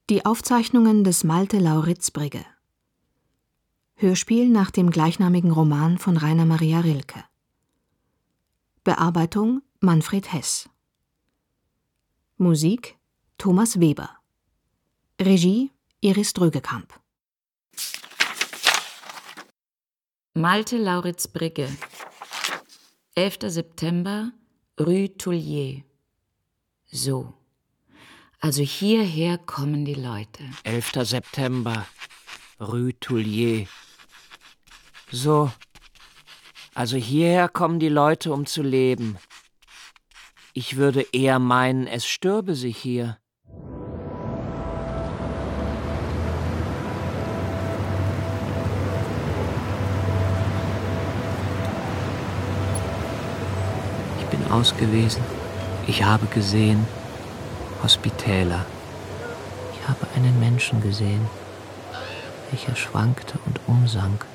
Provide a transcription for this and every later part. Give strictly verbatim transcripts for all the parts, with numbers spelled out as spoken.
Die Aufzeichnungen des Malte Lauritz Brigge. Hörspiel nach dem gleichnamigen Roman von Rainer Maria Rilke. Bearbeitung Manfred Heß. Musik Thomas Weber. Regie Iris Drögekamp. Malte Lauritz Brigge, elfter September, Rue Tullier. So, also hierher kommen die Leute. elfter September, Rue Tullier. So, also hierher kommen die Leute, um zu leben. Ich würde eher meinen, es stürbe sich hier. Ich bin ausgewesen. Ich habe gesehen. Hospitäler. Ich habe einen Menschen gesehen, welcher schwankte und umsank.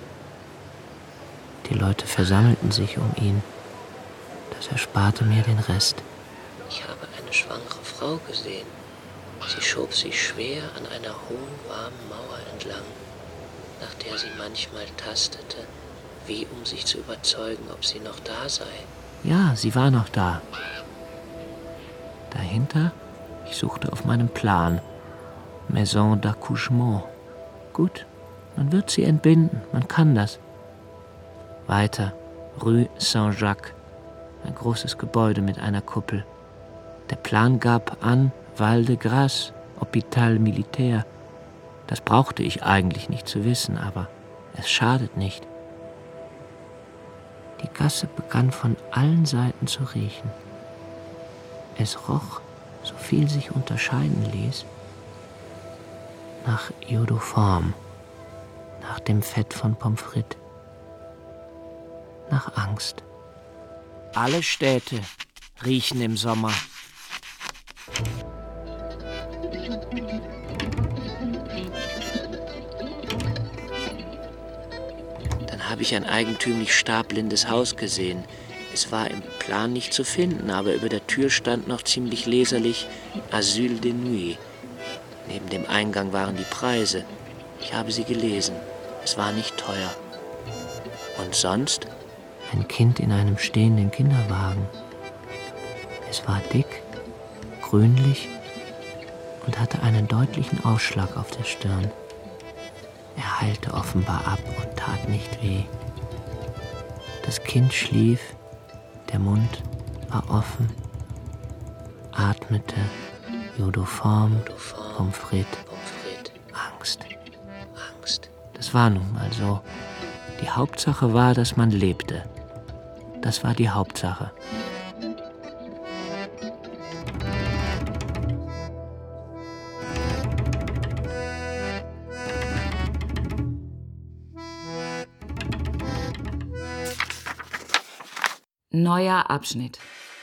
Die Leute versammelten sich um ihn. Das ersparte mir den Rest. Ich habe eine schwangere Frau gesehen. Sie schob sich schwer an einer hohen, warmen Mauer entlang, nach der sie manchmal tastete, wie um sich zu überzeugen, ob sie noch da sei. Ja, sie war noch da. Dahinter, ich suchte auf meinem Plan, Maison d'accouchement. Gut, man wird sie entbinden, man kann das. Weiter, Rue Saint-Jacques, ein großes Gebäude mit einer Kuppel. Der Plan gab an Val de Grace, Hôpital Militaire. Das brauchte ich eigentlich nicht zu wissen, aber es schadet nicht. Die Gasse begann von allen Seiten zu riechen. Es roch, so viel sich unterscheiden ließ, nach Iodoform, nach dem Fett von Pommes frites, nach Angst. Alle Städte riechen im Sommer. Dann habe ich ein eigentümlich starrblindes Haus gesehen. Es war im Plan nicht zu finden, aber über der Tür stand noch ziemlich leserlich Asyl de Nuit. Neben dem Eingang waren die Preise. Ich habe sie gelesen. Es war nicht teuer. Und sonst? Ein Kind in einem stehenden Kinderwagen. Es war dick, grünlich und hatte einen deutlichen Ausschlag auf der Stirn. Er heilte offenbar ab und tat nicht weh. Das Kind schlief, der Mund war offen, atmete, Iodoform, Pommes frites, Angst. Angst. Das war nun mal so. Die Hauptsache war, dass man lebte. Das war die Hauptsache. Neuer Abschnitt.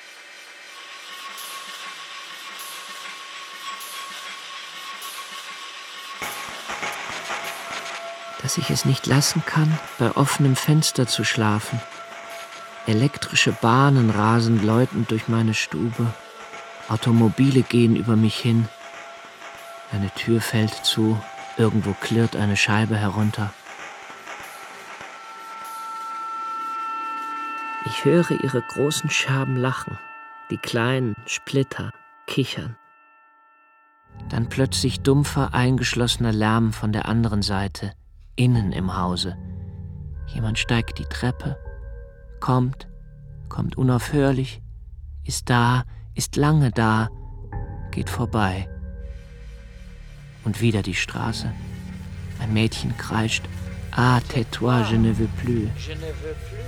Dass ich es nicht lassen kann, bei offenem Fenster zu schlafen. Elektrische Bahnen rasen läutend durch meine Stube. Automobile gehen über mich hin. Eine Tür fällt zu, irgendwo klirrt eine Scheibe herunter. Ich höre ihre großen Scherben lachen, die kleinen Splitter kichern. Dann plötzlich dumpfer, eingeschlossener Lärm von der anderen Seite, innen im Hause. Jemand steigt die Treppe, kommt, kommt unaufhörlich, ist da, ist lange da, geht vorbei. Und wieder die Straße. Ein Mädchen kreischt, ah, tais-toi, je ne veux plus. Je ne veux plus.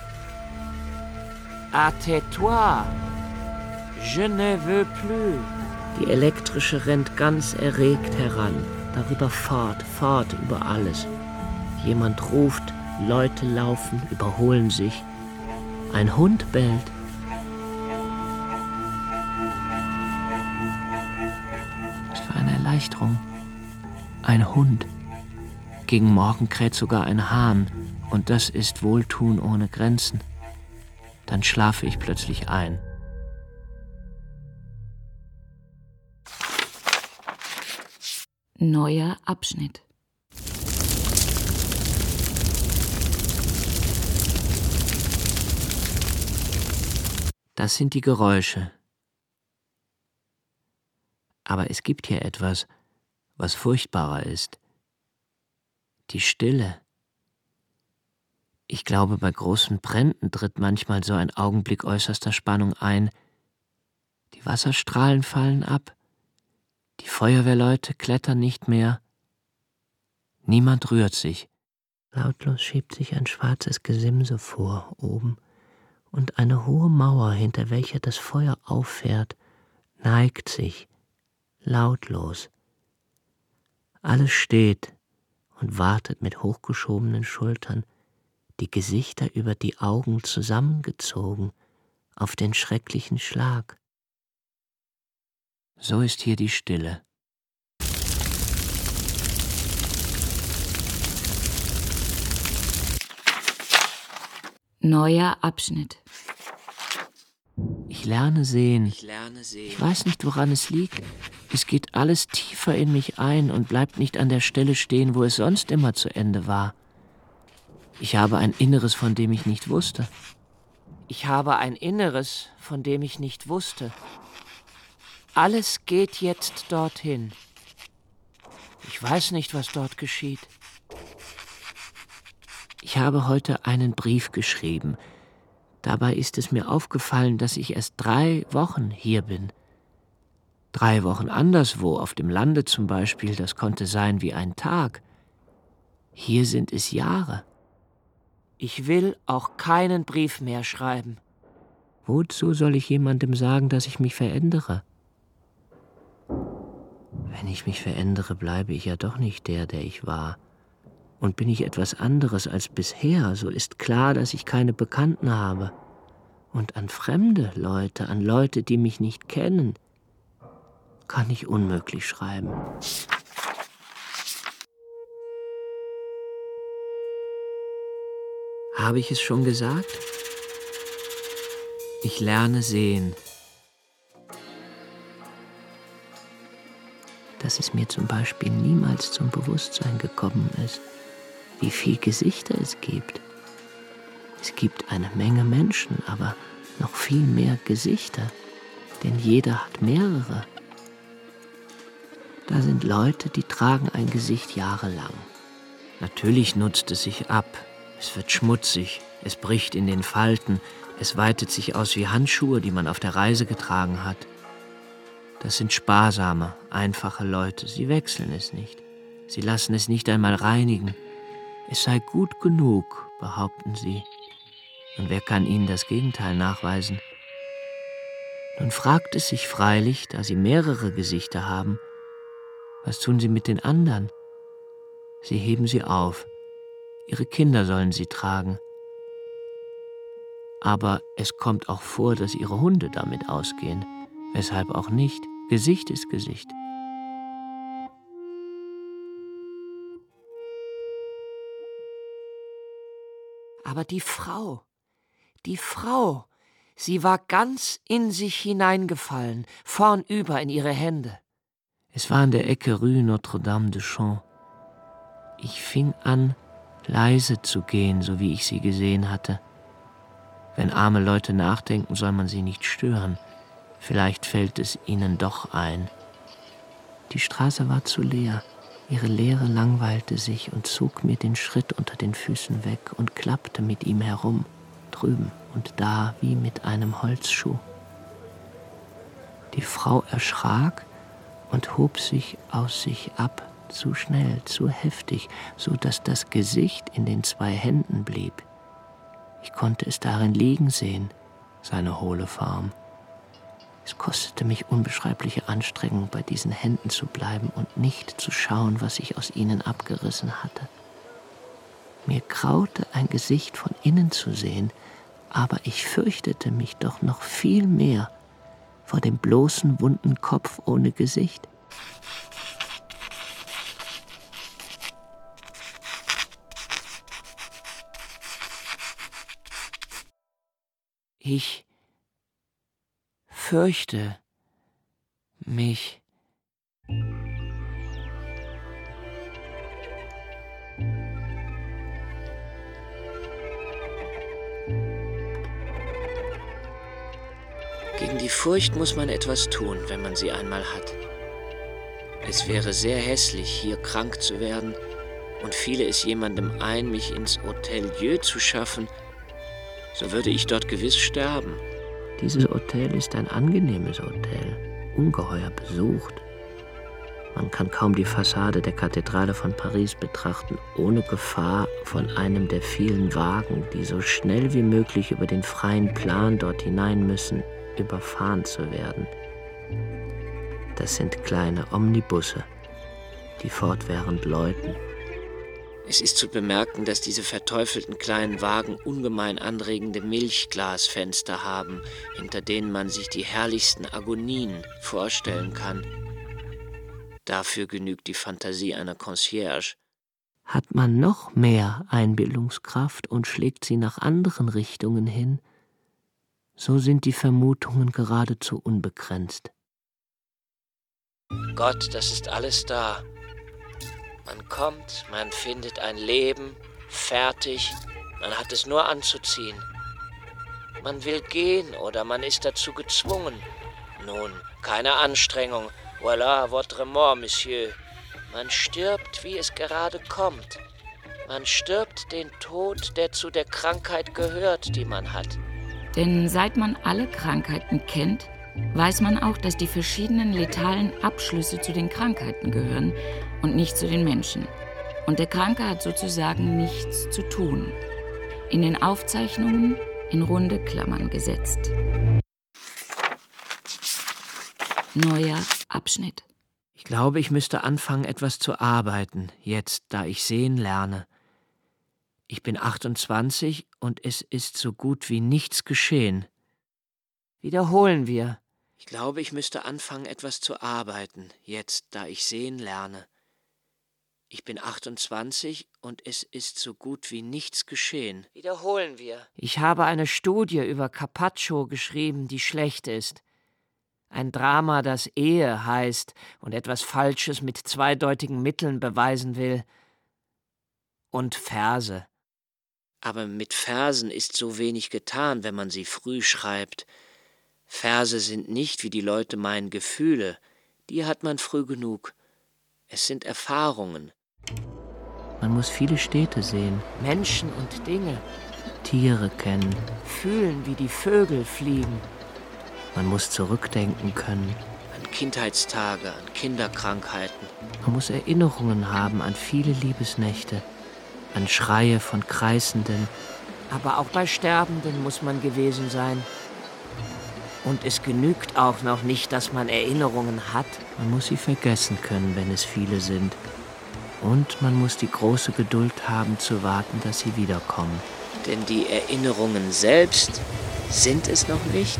Ah, tais-toi, je ne veux plus. Die elektrische rennt ganz erregt heran, darüber fort, fort über alles. Jemand ruft, Leute laufen, überholen sich. Ein Hund bellt. Was für eine Erleichterung. Ein Hund. Gegen Morgen kräht sogar ein Hahn. Und das ist Wohltun ohne Grenzen. Dann schlafe ich plötzlich ein. Neuer Abschnitt. Das sind die Geräusche. Aber es gibt hier etwas, was furchtbarer ist. Die Stille. Ich glaube, bei großen Bränden tritt manchmal so ein Augenblick äußerster Spannung ein. Die Wasserstrahlen fallen ab. Die Feuerwehrleute klettern nicht mehr. Niemand rührt sich. Lautlos schiebt sich ein schwarzes Gesimse vor, oben, und eine hohe Mauer, hinter welcher das Feuer auffährt, neigt sich, lautlos. Alles steht und wartet mit hochgeschobenen Schultern, die Gesichter über die Augen zusammengezogen, auf den schrecklichen Schlag. So ist hier die Stille. Neuer Abschnitt. Ich lerne sehen. Ich weiß nicht, woran es liegt. Es geht alles tiefer in mich ein und bleibt nicht an der Stelle stehen, wo es sonst immer zu Ende war. Ich habe ein Inneres, von dem ich nicht wusste. Ich habe ein Inneres, von dem ich nicht wusste. Alles geht jetzt dorthin. Ich weiß nicht, was dort geschieht. Ich habe heute einen Brief geschrieben. Dabei ist es mir aufgefallen, dass ich erst drei Wochen hier bin. Drei Wochen anderswo, auf dem Lande zum Beispiel, das konnte sein wie ein Tag. Hier sind es Jahre. Ich will auch keinen Brief mehr schreiben. Wozu soll ich jemandem sagen, dass ich mich verändere? Wenn ich mich verändere, bleibe ich ja doch nicht der, der ich war. Und bin ich etwas anderes als bisher, so ist klar, dass ich keine Bekannten habe. Und an fremde Leute, an Leute, die mich nicht kennen, kann ich unmöglich schreiben. Habe ich es schon gesagt? Ich lerne sehen. Dass es mir zum Beispiel niemals zum Bewusstsein gekommen ist, wie viele Gesichter es gibt. Es gibt eine Menge Menschen, aber noch viel mehr Gesichter, denn jeder hat mehrere. Da sind Leute, die tragen ein Gesicht jahrelang. Natürlich nutzt es sich ab. Es wird schmutzig, es bricht in den Falten, es weitet sich aus wie Handschuhe, die man auf der Reise getragen hat. Das sind sparsame, einfache Leute, sie wechseln es nicht. Sie lassen es nicht einmal reinigen. Es sei gut genug, behaupten sie. Und wer kann ihnen das Gegenteil nachweisen? Nun fragt es sich freilich, da sie mehrere Gesichter haben, was tun sie mit den anderen? Sie heben sie auf. Ihre Kinder sollen sie tragen. Aber es kommt auch vor, dass ihre Hunde damit ausgehen. Weshalb auch nicht. Gesicht ist Gesicht. Aber die Frau, die Frau, sie war ganz in sich hineingefallen, vornüber in ihre Hände. Es war an der Ecke Rue Notre-Dame-des-Champs. Ich fing an, leise zu gehen, so wie ich sie gesehen hatte. Wenn arme Leute nachdenken, soll man sie nicht stören. Vielleicht fällt es ihnen doch ein. Die Straße war zu leer. Ihre Leere langweilte sich und zog mir den Schritt unter den Füßen weg und klappte mit ihm herum, drüben und da wie mit einem Holzschuh. Die Frau erschrak und hob sich aus sich ab, zu schnell, zu heftig, so dass das Gesicht in den zwei Händen blieb. Ich konnte es darin liegen sehen, seine hohle Form. Es kostete mich unbeschreibliche Anstrengung, bei diesen Händen zu bleiben und nicht zu schauen, was ich aus ihnen abgerissen hatte. Mir graute, ein Gesicht von innen zu sehen, aber ich fürchtete mich doch noch viel mehr vor dem bloßen, wunden Kopf ohne Gesicht. Ich fürchte mich. Gegen die Furcht muss man etwas tun, wenn man sie einmal hat. Es wäre sehr hässlich, hier krank zu werden, und fiele es jemandem ein, mich ins Hotel Dieu zu schaffen, so würde ich dort gewiss sterben. Dieses Hotel ist ein angenehmes Hotel, ungeheuer besucht. Man kann kaum die Fassade der Kathedrale von Paris betrachten, ohne Gefahr, von einem der vielen Wagen, die so schnell wie möglich über den freien Plan dort hinein müssen, überfahren zu werden. Das sind kleine Omnibusse, die fortwährend läuten. Es ist zu bemerken, dass diese verteufelten kleinen Wagen ungemein anregende Milchglasfenster haben, hinter denen man sich die herrlichsten Agonien vorstellen kann. Dafür genügt die Fantasie einer Concierge. Hat man noch mehr Einbildungskraft und schlägt sie nach anderen Richtungen hin, so sind die Vermutungen geradezu unbegrenzt. Gott, das ist alles da. Man kommt, man findet ein Leben, fertig, man hat es nur anzuziehen. Man will gehen oder man ist dazu gezwungen. Nun, keine Anstrengung. Voilà, votre mort, Monsieur. Man stirbt, wie es gerade kommt. Man stirbt den Tod, der zu der Krankheit gehört, die man hat. Denn seit man alle Krankheiten kennt, weiß man auch, dass die verschiedenen letalen Abschlüsse zu den Krankheiten gehören und nicht zu den Menschen. Und der Kranke hat sozusagen nichts zu tun. In den Aufzeichnungen in runde Klammern gesetzt. Neuer Abschnitt. Ich glaube, ich müsste anfangen, etwas zu arbeiten, jetzt, da ich sehen lerne. Ich bin achtundzwanzig und es ist so gut wie nichts geschehen. Wiederholen wir. Ich glaube, ich müsste anfangen, etwas zu arbeiten, jetzt, da ich sehen lerne. Ich bin achtundzwanzig und es ist so gut wie nichts geschehen. Wiederholen wir. Ich habe eine Studie über Carpaccio geschrieben, die schlecht ist. Ein Drama, das Ehe heißt und etwas Falsches mit zweideutigen Mitteln beweisen will. Und Verse. Aber mit Versen ist so wenig getan, wenn man sie früh schreibt. Verse sind nicht, wie die Leute meinen, Gefühle. Die hat man früh genug. Es sind Erfahrungen. Man muss viele Städte sehen, Menschen und Dinge, Tiere kennen, fühlen, wie die Vögel fliegen. Man muss zurückdenken können. An Kindheitstage, an Kinderkrankheiten. Man muss Erinnerungen haben an viele Liebesnächte, an Schreie von Kreißenden. Aber auch bei Sterbenden muss man gewesen sein. Und es genügt auch noch nicht, dass man Erinnerungen hat. Man muss sie vergessen können, wenn es viele sind. Und man muss die große Geduld haben, zu warten, dass sie wiederkommen. Denn die Erinnerungen selbst sind es noch nicht.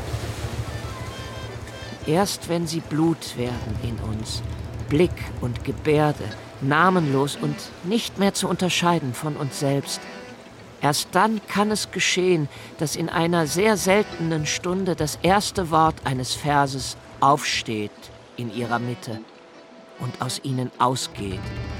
Erst wenn sie Blut werden in uns, Blick und Gebärde, namenlos und nicht mehr zu unterscheiden von uns selbst, erst dann kann es geschehen, dass in einer sehr seltenen Stunde das erste Wort eines Verses aufsteht in ihrer Mitte und aus ihnen ausgeht.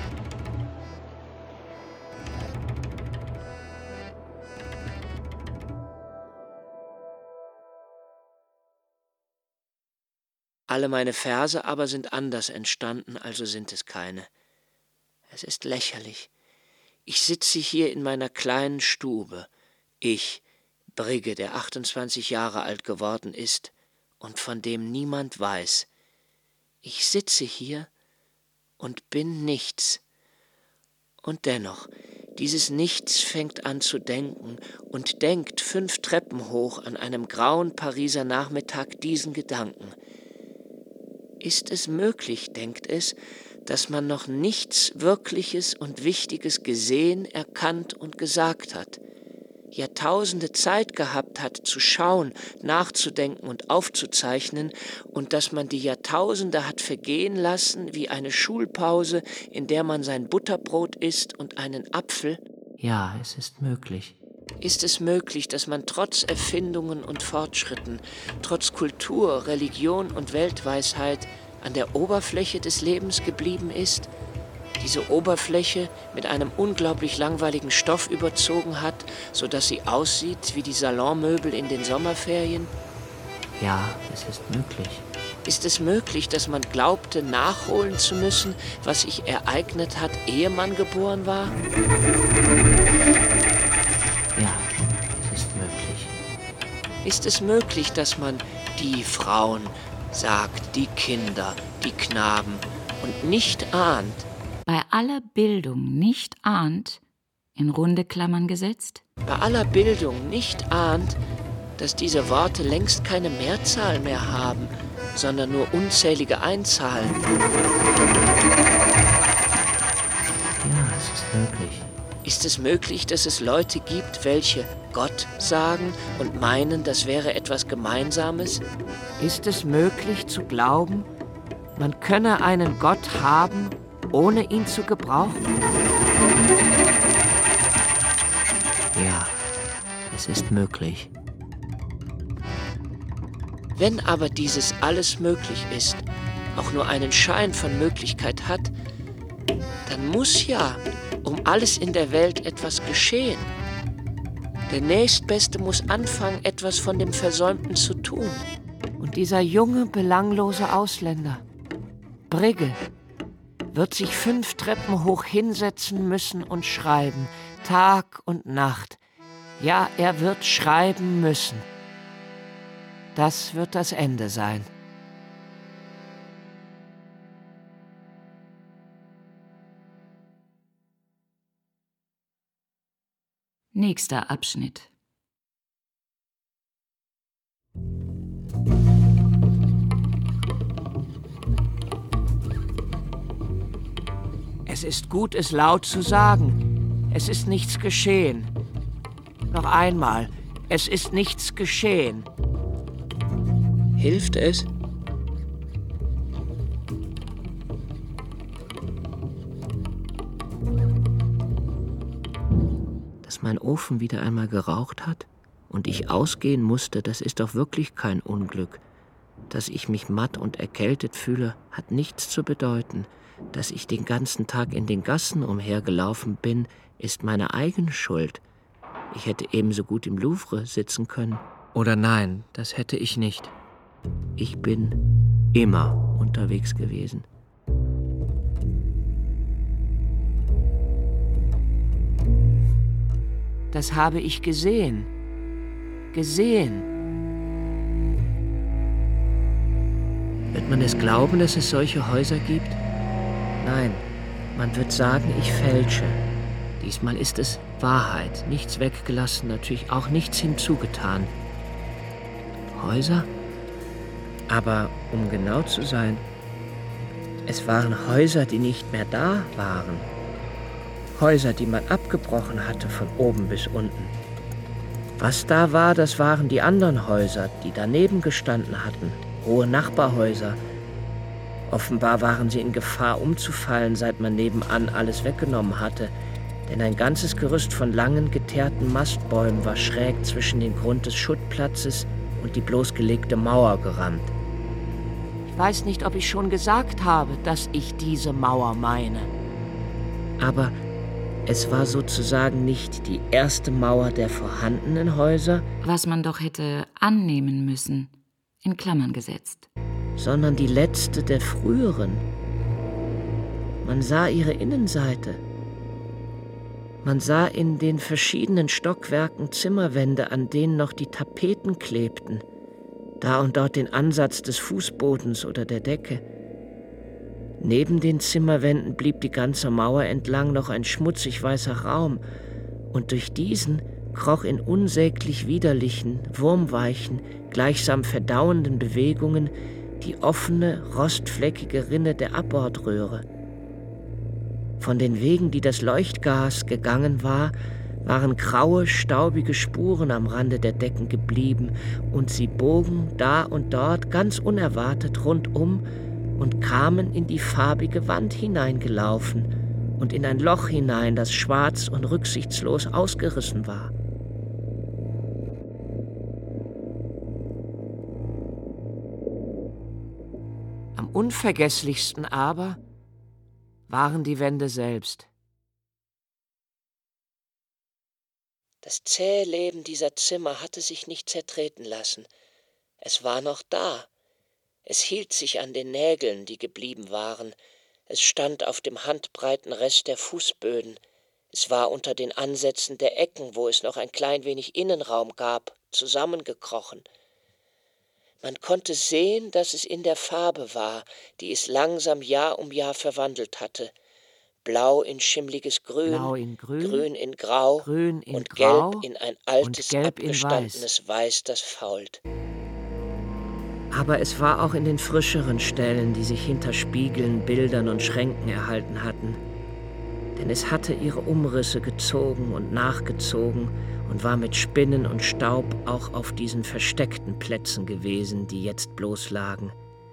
Alle meine Verse aber sind anders entstanden, also sind es keine. Es ist lächerlich. Ich sitze hier in meiner kleinen Stube, ich, Brigge, der achtundzwanzig Jahre alt geworden ist und von dem niemand weiß. Ich sitze hier und bin nichts. Und dennoch, dieses Nichts fängt an zu denken und denkt fünf Treppen hoch an einem grauen Pariser Nachmittag diesen Gedanken. Ist es möglich, denkt es, dass man noch nichts Wirkliches und Wichtiges gesehen, erkannt und gesagt hat, Jahrtausende Zeit gehabt hat, zu schauen, nachzudenken und aufzuzeichnen, und dass man die Jahrtausende hat vergehen lassen wie eine Schulpause, in der man sein Butterbrot isst und einen Apfel? Ja, es ist möglich. Ist es möglich, dass man trotz Erfindungen und Fortschritten, trotz Kultur, Religion und Weltweisheit an der Oberfläche des Lebens geblieben ist, diese Oberfläche mit einem unglaublich langweiligen Stoff überzogen hat, so dass sie aussieht wie die Salonmöbel in den Sommerferien? Ja, es ist möglich. Ist es möglich, dass man glaubte, nachholen zu müssen, was sich ereignet hat, ehe man geboren war? Ja, es ist möglich. Ist es möglich, dass man die Frauen sagt, die Kinder, die Knaben und nicht ahnt? Bei aller Bildung nicht ahnt, in runde Klammern gesetzt? Bei aller Bildung nicht ahnt, dass diese Worte längst keine Mehrzahl mehr haben, sondern nur unzählige Einzahlen. Ja, es ist möglich. Ist es möglich, dass es Leute gibt, welche Gott sagen und meinen, das wäre etwas Gemeinsames? Ist es möglich zu glauben, man könne einen Gott haben, ohne ihn zu gebrauchen? Ja, es ist möglich. Wenn aber dieses alles möglich ist, auch nur einen Schein von Möglichkeit hat, dann muss ja um alles in der Welt etwas geschehen. Der Nächstbeste muss anfangen, etwas von dem Versäumten zu tun. Und dieser junge, belanglose Ausländer, Brigge, wird sich fünf Treppen hoch hinsetzen müssen und schreiben, Tag und Nacht. Ja, er wird schreiben müssen. Das wird das Ende sein. Nächster Abschnitt. Es ist gut, es laut zu sagen. Es ist nichts geschehen. Noch einmal, es ist nichts geschehen. Hilft es? Dass mein Ofen wieder einmal geraucht hat und ich ausgehen musste, das ist doch wirklich kein Unglück. Dass ich mich matt und erkältet fühle, hat nichts zu bedeuten. Dass ich den ganzen Tag in den Gassen umhergelaufen bin, ist meine eigene Schuld. Ich hätte ebenso gut im Louvre sitzen können. Oder nein, das hätte ich nicht. Ich bin immer unterwegs gewesen. Das habe ich gesehen. Gesehen. Wird man es glauben, dass es solche Häuser gibt? Nein, man wird sagen, ich fälsche. Diesmal ist es Wahrheit, nichts weggelassen, natürlich auch nichts hinzugetan. Häuser? Aber um genau zu sein, es waren Häuser, die nicht mehr da waren. Häuser, die man abgebrochen hatte von oben bis unten. Was da war, das waren die anderen Häuser, die daneben gestanden hatten, hohe Nachbarhäuser. Offenbar waren sie in Gefahr umzufallen, seit man nebenan alles weggenommen hatte, denn ein ganzes Gerüst von langen, geteerten Mastbäumen war schräg zwischen den Grund des Schuttplatzes und die bloßgelegte Mauer gerammt. Ich weiß nicht, ob ich schon gesagt habe, dass ich diese Mauer meine. Aber es war sozusagen nicht die erste Mauer der vorhandenen Häuser, Was man doch hätte annehmen müssen, in Klammern gesetzt. sondern die letzte der früheren. Man sah ihre Innenseite. Man sah in den verschiedenen Stockwerken Zimmerwände, an denen noch die Tapeten klebten, da und dort den Ansatz des Fußbodens oder der Decke. Neben den Zimmerwänden blieb die ganze Mauer entlang noch ein schmutzig weißer Raum, und durch diesen kroch in unsäglich widerlichen, wurmweichen, gleichsam verdauenden Bewegungen die offene, rostfleckige Rinne der Abbordröhre. Von den Wegen, die das Leuchtgas gegangen war, waren graue, staubige Spuren am Rande der Decken geblieben, und sie bogen da und dort ganz unerwartet rundum und kamen in die farbige Wand hineingelaufen und in ein Loch hinein, das schwarz und rücksichtslos ausgerissen war. Am unvergesslichsten aber waren die Wände selbst. Das zähe Leben dieser Zimmer hatte sich nicht zertreten lassen. Es war noch da. Es hielt sich an den Nägeln, die geblieben waren. Es stand auf dem handbreiten Rest der Fußböden. Es war unter den Ansätzen der Ecken, wo es noch ein klein wenig Innenraum gab, zusammengekrochen. Man konnte sehen, dass es in der Farbe war, die es langsam Jahr um Jahr verwandelt hatte. Blau in schimmliges Grün, Blau in Grün, Grün in Grau Grün in und Grau Gelb in ein altes, Gelb in abgestandenes Weiß. Weiß, das fault. Aber es war auch in den frischeren Stellen, die sich hinter Spiegeln, Bildern und Schränken erhalten hatten. Denn es hatte ihre Umrisse gezogen und nachgezogen und war mit Spinnen und Staub auch auf diesen versteckten Plätzen gewesen, die jetzt bloß lagen.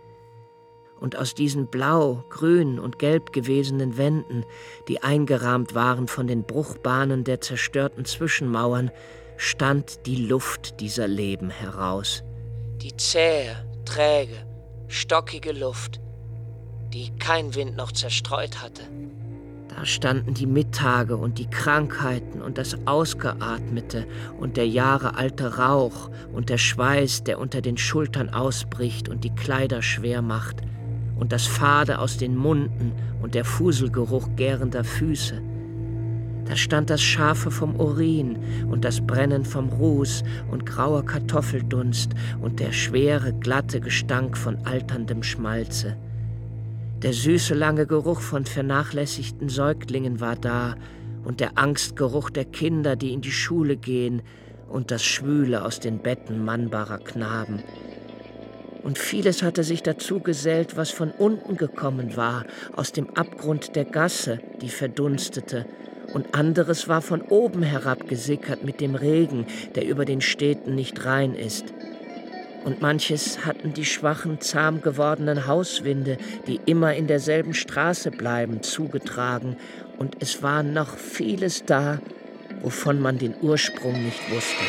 Und aus diesen blau, grün und gelb gewesenen Wänden, die eingerahmt waren von den Bruchbahnen der zerstörten Zwischenmauern, stand die Luft dieser Leben heraus. Die zähe, träge, stockige Luft, die kein Wind noch zerstreut hatte. Da standen die Mittage und die Krankheiten und das Ausgeatmete und der jahrealte Rauch und der Schweiß, der unter den Schultern ausbricht und die Kleider schwer macht, und das Fade aus den Munden und der Fuselgeruch gärender Füße. Da stand das Scharfe vom Urin und das Brennen vom Ruß und grauer Kartoffeldunst und der schwere, glatte Gestank von alterndem Schmalze. Der süße, lange Geruch von vernachlässigten Säuglingen war da und der Angstgeruch der Kinder, die in die Schule gehen, und das Schwüle aus den Betten mannbarer Knaben. Und vieles hatte sich dazu gesellt, was von unten gekommen war, aus dem Abgrund der Gasse, die verdunstete, und anderes war von oben herabgesickert mit dem Regen, der über den Städten nicht rein ist. Und manches hatten die schwachen, zahm gewordenen Hauswinde, die immer in derselben Straße bleiben, zugetragen, und es war noch vieles da, wovon man den Ursprung nicht wusste.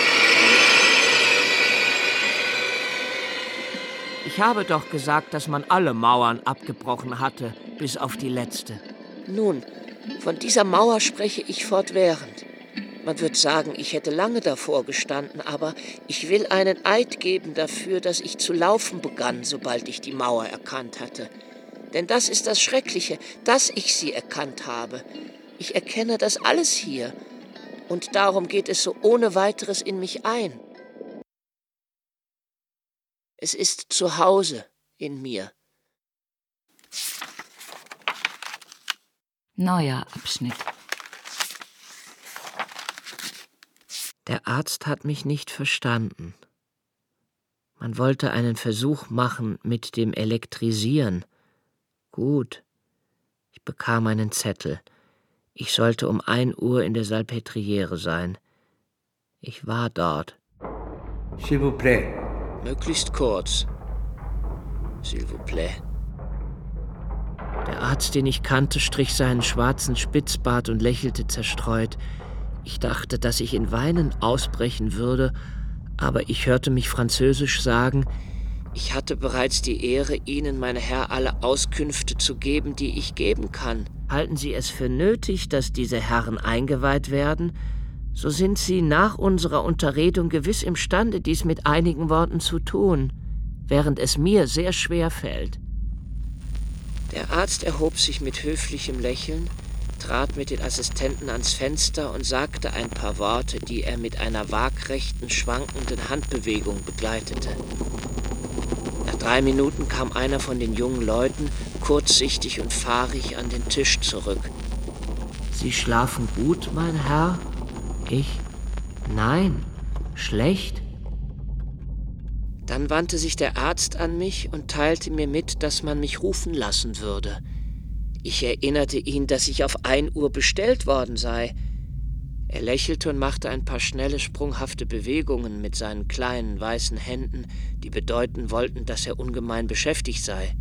Ich habe doch gesagt, dass man alle Mauern abgebrochen hatte, bis auf die letzte. Nun, von dieser Mauer spreche ich fortwährend. Man wird sagen, ich hätte lange davor gestanden, aber ich will einen Eid geben dafür, dass ich zu laufen begann, sobald ich die Mauer erkannt hatte. Denn das ist das Schreckliche, dass ich sie erkannt habe. Ich erkenne das alles hier, und darum geht es so ohne weiteres in mich ein. Es ist zu Hause in mir. Neuer Abschnitt. Der Arzt hat mich nicht verstanden. Man wollte einen Versuch machen mit dem Elektrisieren. Gut. Ich bekam einen Zettel. Ich sollte um ein Uhr in der Salpêtrière sein. Ich war dort. S'il vous plaît. Möglichst kurz. S'il vous plaît. Der Arzt, den ich kannte, strich seinen schwarzen Spitzbart und lächelte zerstreut. Ich dachte, dass ich in Weinen ausbrechen würde, aber ich hörte mich französisch sagen: Ich hatte bereits die Ehre, Ihnen, mein Herr, alle Auskünfte zu geben, die ich geben kann. Halten Sie es für nötig, dass diese Herren eingeweiht werden? So sind Sie nach unserer Unterredung gewiss imstande, dies mit einigen Worten zu tun, während es mir sehr schwer fällt. Der Arzt erhob sich mit höflichem Lächeln, trat mit den Assistenten ans Fenster und sagte ein paar Worte, die er mit einer waagrechten, schwankenden Handbewegung begleitete. Nach drei Minuten kam einer von den jungen Leuten, kurzsichtig und fahrig, an den Tisch zurück. »Sie schlafen gut, mein Herr?« »Ich? Nein, schlecht.« Dann wandte sich der Arzt an mich und teilte mir mit, dass man mich rufen lassen würde. Ich erinnerte ihn, dass ich auf ein Uhr bestellt worden sei. Er lächelte und machte ein paar schnelle, sprunghafte Bewegungen mit seinen kleinen, weißen Händen, die bedeuten wollten, dass er ungemein beschäftigt sei.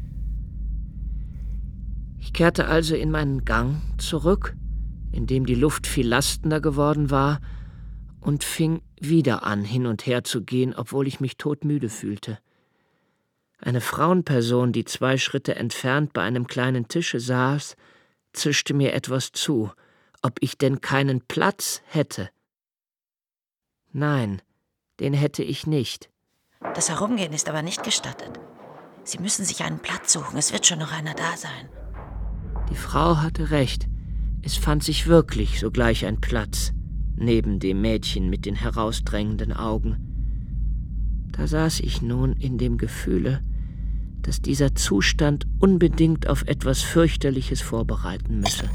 Ich kehrte also in meinen Gang zurück, in dem die Luft viel lastender geworden war, und fing wieder an, hin und her zu gehen, obwohl ich mich todmüde fühlte. Eine Frauenperson, die zwei Schritte entfernt bei einem kleinen Tische saß, zischte mir etwas zu, ob ich denn keinen Platz hätte. Nein, den hätte ich nicht. Das Herumgehen ist aber nicht gestattet. Sie müssen sich einen Platz suchen, es wird schon noch einer da sein. Die Frau hatte recht. Es fand sich wirklich sogleich ein Platz, neben dem Mädchen mit den herausdrängenden Augen. Da saß ich nun in dem Gefühle, dass dieser Zustand unbedingt auf etwas Fürchterliches vorbereiten müsse.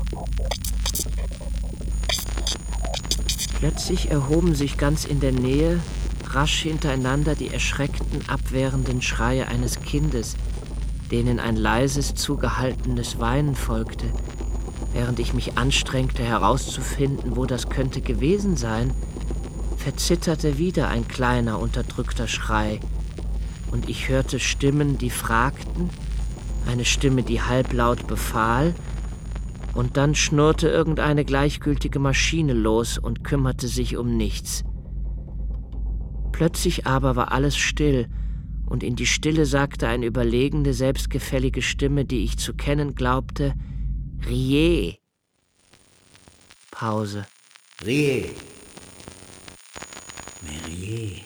Plötzlich erhoben sich ganz in der Nähe, rasch hintereinander, die erschreckten, abwehrenden Schreie eines Kindes, denen ein leises, zugehaltenes Weinen folgte. Während ich mich anstrengte, herauszufinden, wo das könnte gewesen sein, verzitterte wieder ein kleiner, unterdrückter Schrei. Und ich hörte Stimmen, die fragten, eine Stimme, die halblaut befahl, und dann schnurrte irgendeine gleichgültige Maschine los und kümmerte sich um nichts. Plötzlich aber war alles still, und in die Stille sagte eine überlegene, selbstgefällige Stimme, die ich zu kennen glaubte, Riez. Pause. Riez. Mais riez.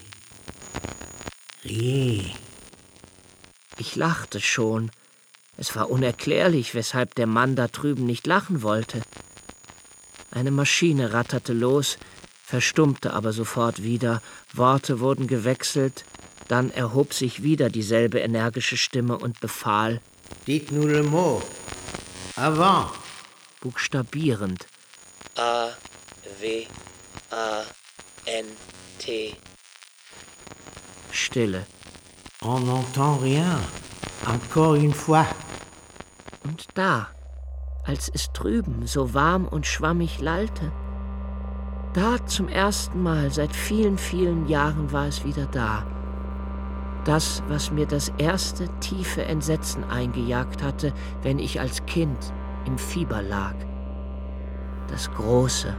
Riez. Ich lachte schon. Es war unerklärlich, weshalb der Mann da drüben nicht lachen wollte. Eine Maschine ratterte los, verstummte aber sofort wieder, Worte wurden gewechselt, dann erhob sich wieder dieselbe energische Stimme und befahl: Dites-nous le mot. Avant. Buchstabierend. A, W, A, N, T. Stille. On n'entend rien. Encore une fois. Und da, als es drüben so warm und schwammig lallte, da zum ersten Mal seit vielen, vielen Jahren war es wieder da. Das, was mir das erste tiefe Entsetzen eingejagt hatte, wenn ich als Kind im Fieber lag. Das Große.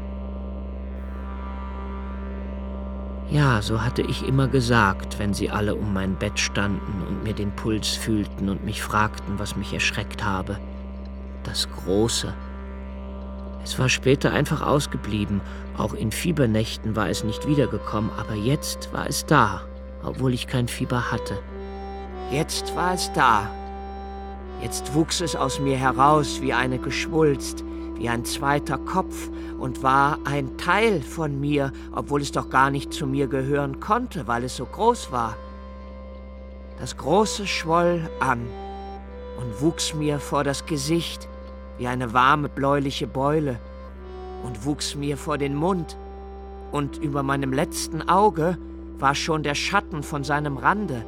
Ja, so hatte ich immer gesagt, wenn sie alle um mein Bett standen und mir den Puls fühlten und mich fragten, was mich erschreckt habe. Das Große. Es war später einfach ausgeblieben, auch in Fiebernächten war es nicht wiedergekommen, aber jetzt war es da, obwohl ich kein Fieber hatte. Jetzt war es da. Jetzt wuchs es aus mir heraus wie eine Geschwulst, wie ein zweiter Kopf und war ein Teil von mir, obwohl es doch gar nicht zu mir gehören konnte, weil es so groß war. Das Große schwoll an und wuchs mir vor das Gesicht wie eine warme bläuliche Beule und wuchs mir vor den Mund, und über meinem letzten Auge war schon der Schatten von seinem Rande.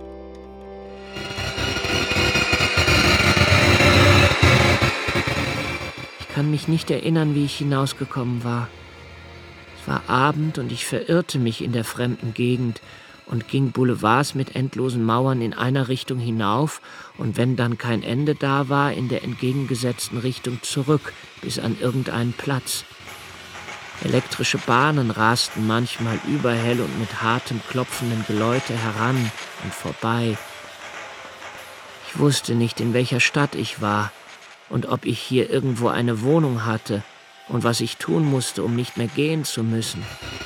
Ich kann mich nicht erinnern, wie ich hinausgekommen war. Es war Abend und ich verirrte mich in der fremden Gegend und ging Boulevards mit endlosen Mauern in einer Richtung hinauf und wenn dann kein Ende da war, in der entgegengesetzten Richtung zurück, bis an irgendeinen Platz. Elektrische Bahnen rasten manchmal überhell und mit hartem, klopfendem Geläute heran und vorbei. Ich wusste nicht, in welcher Stadt ich war und ob ich hier irgendwo eine Wohnung hatte und was ich tun musste, um nicht mehr gehen zu müssen.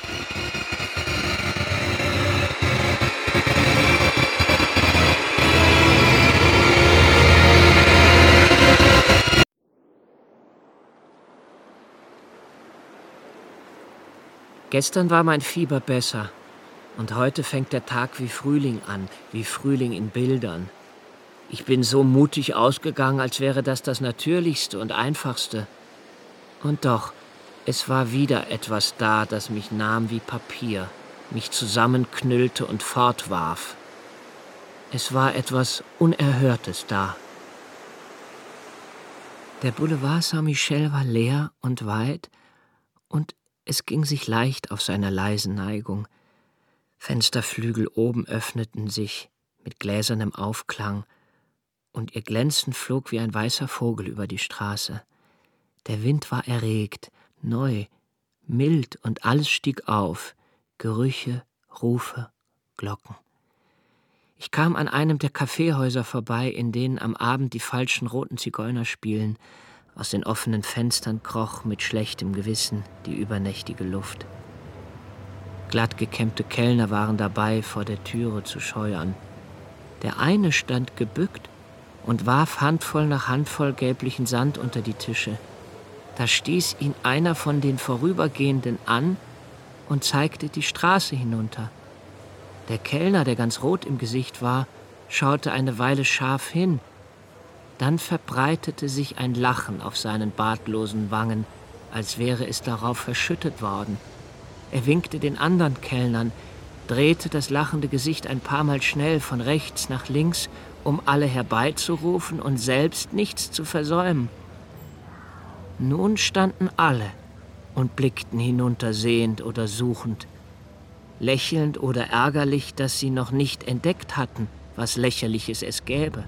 Gestern war mein Fieber besser und heute fängt der Tag wie Frühling an, wie Frühling in Bildern. Ich bin so mutig ausgegangen, als wäre das das Natürlichste und Einfachste. Und doch, es war wieder etwas da, das mich nahm wie Papier, mich zusammenknüllte und fortwarf. Es war etwas Unerhörtes da. Der Boulevard Saint-Michel war leer und weit und es ging sich leicht auf seiner leisen Neigung. Fensterflügel oben öffneten sich mit gläsernem Aufklang und ihr Glänzen flog wie ein weißer Vogel über die Straße. Der Wind war erregt, neu, mild und alles stieg auf, Gerüche, Rufe, Glocken. Ich kam an einem der Kaffeehäuser vorbei, in denen am Abend die falschen roten Zigeuner spielen. Aus den offenen Fenstern kroch mit schlechtem Gewissen die übernächtige Luft. Glattgekämmte Kellner waren dabei, vor der Türe zu scheuern. Der eine stand gebückt und warf Handvoll nach Handvoll gelblichen Sand unter die Tische. Da stieß ihn einer von den Vorübergehenden an und zeigte die Straße hinunter. Der Kellner, der ganz rot im Gesicht war, schaute eine Weile scharf hin. Dann verbreitete sich ein Lachen auf seinen bartlosen Wangen, als wäre es darauf verschüttet worden. Er winkte den anderen Kellnern, drehte das lachende Gesicht ein paar Mal schnell von rechts nach links, um alle herbeizurufen und selbst nichts zu versäumen. Nun standen alle und blickten hinunter, sehend oder suchend, lächelnd oder ärgerlich, dass sie noch nicht entdeckt hatten, was Lächerliches es gäbe.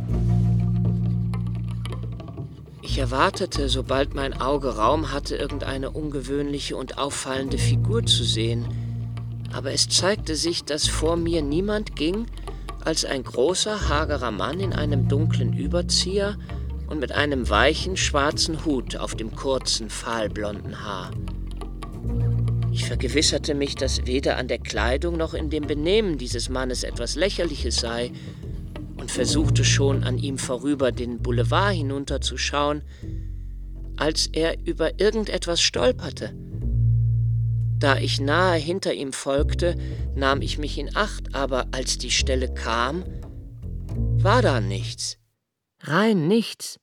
Ich erwartete, sobald mein Auge Raum hatte, irgendeine ungewöhnliche und auffallende Figur zu sehen. Aber es zeigte sich, dass vor mir niemand ging, als ein großer, hagerer Mann in einem dunklen Überzieher und mit einem weichen, schwarzen Hut auf dem kurzen, fahlblonden Haar. Ich vergewisserte mich, dass weder an der Kleidung noch in dem Benehmen dieses Mannes etwas Lächerliches sei und versuchte schon, an ihm vorüber den Boulevard hinunterzuschauen, als er über irgendetwas stolperte. Da ich nahe hinter ihm folgte, nahm ich mich in Acht, aber als die Stelle kam, war da nichts. Rein nichts.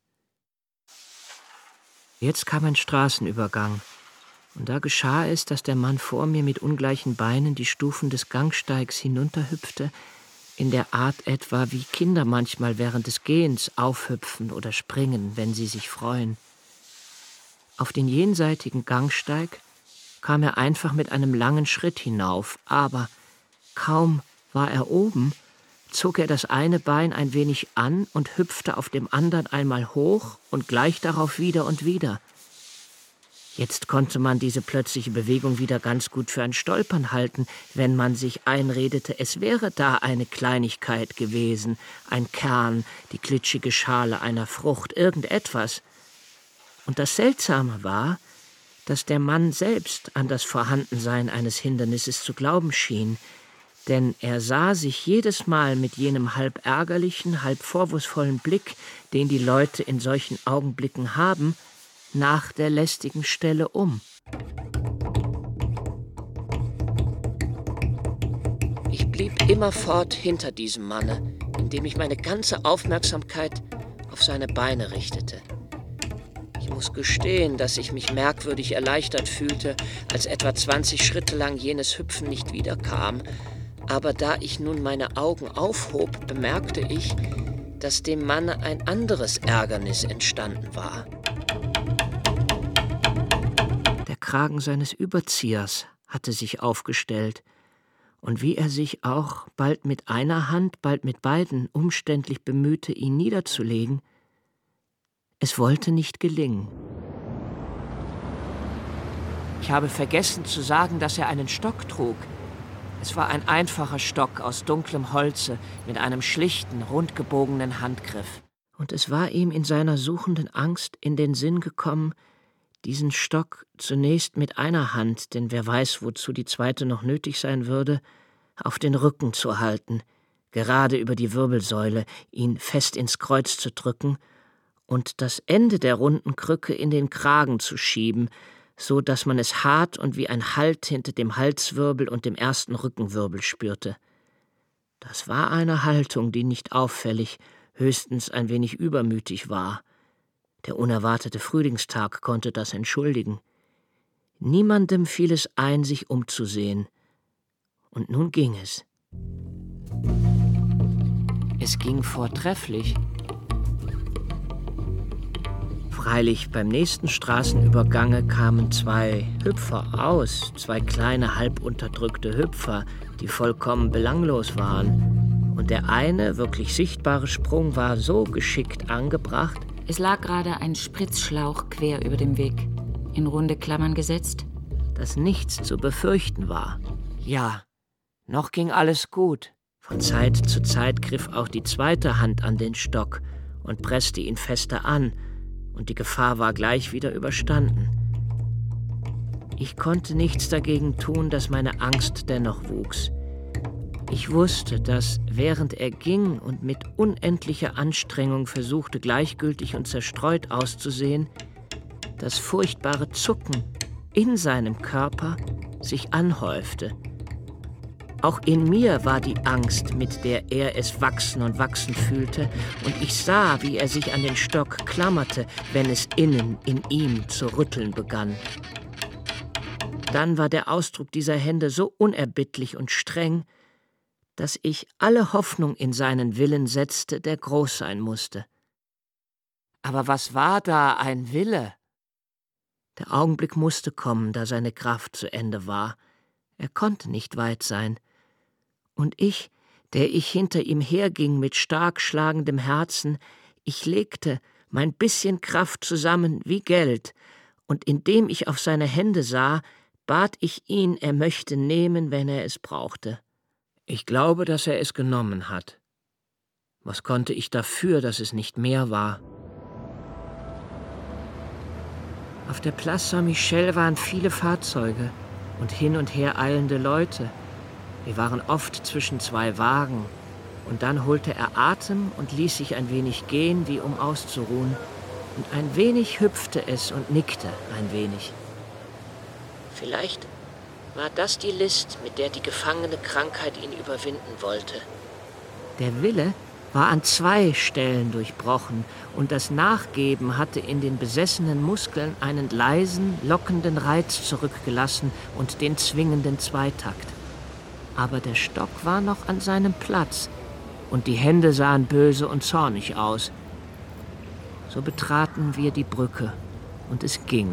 Jetzt kam ein Straßenübergang, und da geschah es, dass der Mann vor mir mit ungleichen Beinen die Stufen des Gangsteigs hinunterhüpfte, in der Art etwa, wie Kinder manchmal während des Gehens aufhüpfen oder springen, wenn sie sich freuen. Auf den jenseitigen Gangsteig kam er einfach mit einem langen Schritt hinauf, aber kaum war er oben, zog er das eine Bein ein wenig an und hüpfte auf dem anderen einmal hoch und gleich darauf wieder und wieder. Jetzt konnte man diese plötzliche Bewegung wieder ganz gut für ein Stolpern halten, wenn man sich einredete, es wäre da eine Kleinigkeit gewesen, ein Kern, die glitschige Schale einer Frucht, irgendetwas. Und das Seltsame war, dass der Mann selbst an das Vorhandensein eines Hindernisses zu glauben schien, denn er sah sich jedes Mal mit jenem halb ärgerlichen, halb vorwurfsvollen Blick, den die Leute in solchen Augenblicken haben, nach der lästigen Stelle um. Ich blieb immerfort hinter diesem Manne, indem ich meine ganze Aufmerksamkeit auf seine Beine richtete. Ich muss gestehen, dass ich mich merkwürdig erleichtert fühlte, als etwa zwanzig Schritte lang jenes Hüpfen nicht wiederkam. Aber da ich nun meine Augen aufhob, bemerkte ich, dass dem Manne ein anderes Ärgernis entstanden war. Der Kragen seines Überziehers hatte sich aufgestellt, und wie er sich auch bald mit einer Hand, bald mit beiden umständlich bemühte, ihn niederzulegen, es wollte nicht gelingen. Ich habe vergessen zu sagen, dass er einen Stock trug. Es war ein einfacher Stock aus dunklem Holze mit einem schlichten, rundgebogenen Handgriff. Und es war ihm in seiner suchenden Angst in den Sinn gekommen, diesen Stock zunächst mit einer Hand, denn wer weiß, wozu die zweite noch nötig sein würde, auf den Rücken zu halten, gerade über die Wirbelsäule, ihn fest ins Kreuz zu drücken und das Ende der runden Krücke in den Kragen zu schieben, so dass man es hart und wie ein Halt hinter dem Halswirbel und dem ersten Rückenwirbel spürte. Das war eine Haltung, die nicht auffällig, höchstens ein wenig übermütig war. Der unerwartete Frühlingstag konnte das entschuldigen. Niemandem fiel es ein, sich umzusehen. Und nun ging es. Es ging vortrefflich. Freilich, beim nächsten Straßenübergange kamen zwei Hüpfer aus, zwei kleine, halb unterdrückte Hüpfer, die vollkommen belanglos waren. Und der eine, wirklich sichtbare Sprung war so geschickt angebracht. Es lag gerade ein Spritzschlauch quer über dem Weg, in runde Klammern gesetzt, dass nichts zu befürchten war. Ja, noch ging alles gut. Von Zeit zu Zeit griff auch die zweite Hand an den Stock und presste ihn fester an, und die Gefahr war gleich wieder überstanden. Ich konnte nichts dagegen tun, dass meine Angst dennoch wuchs. Ich wusste, dass, während er ging und mit unendlicher Anstrengung versuchte, gleichgültig und zerstreut auszusehen, das furchtbare Zucken in seinem Körper sich anhäufte. Auch in mir war die Angst, mit der er es wachsen und wachsen fühlte, und ich sah, wie er sich an den Stock klammerte, wenn es innen in ihm zu rütteln begann. Dann war der Ausdruck dieser Hände so unerbittlich und streng, dass ich alle Hoffnung in seinen Willen setzte, der groß sein musste. Aber was war da ein Wille? Der Augenblick musste kommen, da seine Kraft zu Ende war. Er konnte nicht weit sein. Und ich, der ich hinter ihm herging mit stark schlagendem Herzen, ich legte mein bisschen Kraft zusammen wie Geld, und indem ich auf seine Hände sah, bat ich ihn, er möchte nehmen, wenn er es brauchte. Ich glaube, dass er es genommen hat. Was konnte ich dafür, dass es nicht mehr war? Auf der Place Saint-Michel waren viele Fahrzeuge und hin und her eilende Leute. Wir waren oft zwischen zwei Wagen, und dann holte er Atem und ließ sich ein wenig gehen, wie um auszuruhen, und ein wenig hüpfte es und nickte ein wenig. Vielleicht war das die List, mit der die gefangene Krankheit ihn überwinden wollte. Der Wille war an zwei Stellen durchbrochen, und das Nachgeben hatte in den besessenen Muskeln einen leisen, lockenden Reiz zurückgelassen und den zwingenden Zweitakt. Aber der Stock war noch an seinem Platz, und die Hände sahen böse und zornig aus. So betraten wir die Brücke, und es ging.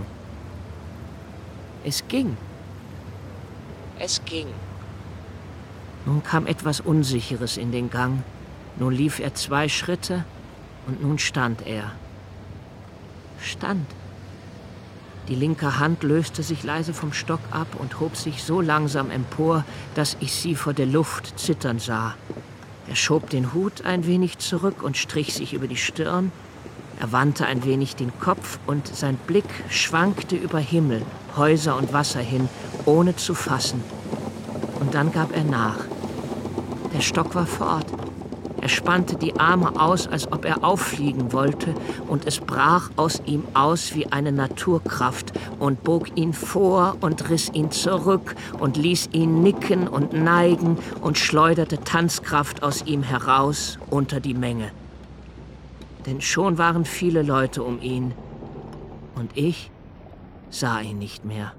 Es ging. Es ging. Nun kam etwas Unsicheres in den Gang. Nun lief er zwei Schritte, und nun stand er. Stand. Die linke Hand löste sich leise vom Stock ab und hob sich so langsam empor, dass ich sie vor der Luft zittern sah. Er schob den Hut ein wenig zurück und strich sich über die Stirn. Er wandte ein wenig den Kopf, und sein Blick schwankte über Himmel, Häuser und Wasser hin, ohne zu fassen. Und dann gab er nach. Der Stock war fort. Er spannte die Arme aus, als ob er auffliegen wollte, und es brach aus ihm aus wie eine Naturkraft und bog ihn vor und riss ihn zurück und ließ ihn nicken und neigen und schleuderte Tanzkraft aus ihm heraus unter die Menge. Denn schon waren viele Leute um ihn, und ich sah ihn nicht mehr.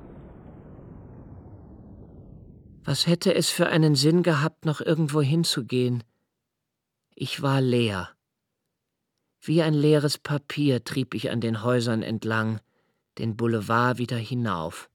Was hätte es für einen Sinn gehabt, noch irgendwo hinzugehen? Ich war leer. Wie ein leeres Papier trieb ich an den Häusern entlang, den Boulevard wieder hinauf.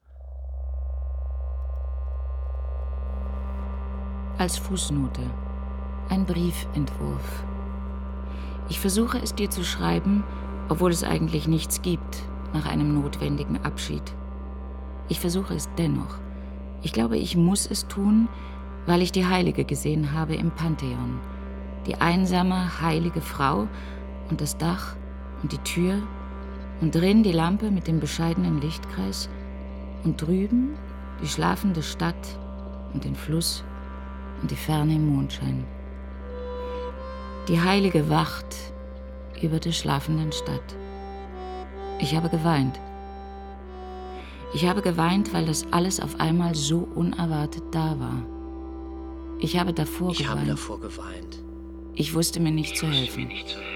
Als Fußnote. Ein Briefentwurf. Ich versuche es dir zu schreiben, obwohl es eigentlich nichts gibt, nach einem notwendigen Abschied. Ich versuche es dennoch. Ich glaube, ich muss es tun, weil ich die Heilige gesehen habe im Pantheon. Die einsame, heilige Frau und das Dach und die Tür und drin die Lampe mit dem bescheidenen Lichtkreis und drüben die schlafende Stadt und den Fluss und die Ferne im Mondschein. Die Heilige wacht über der schlafenden Stadt. Ich habe geweint. Ich habe geweint, weil das alles auf einmal so unerwartet da war. Ich habe davor ich geweint. Ich habe davor geweint. Ich wusste mir nicht zu helfen.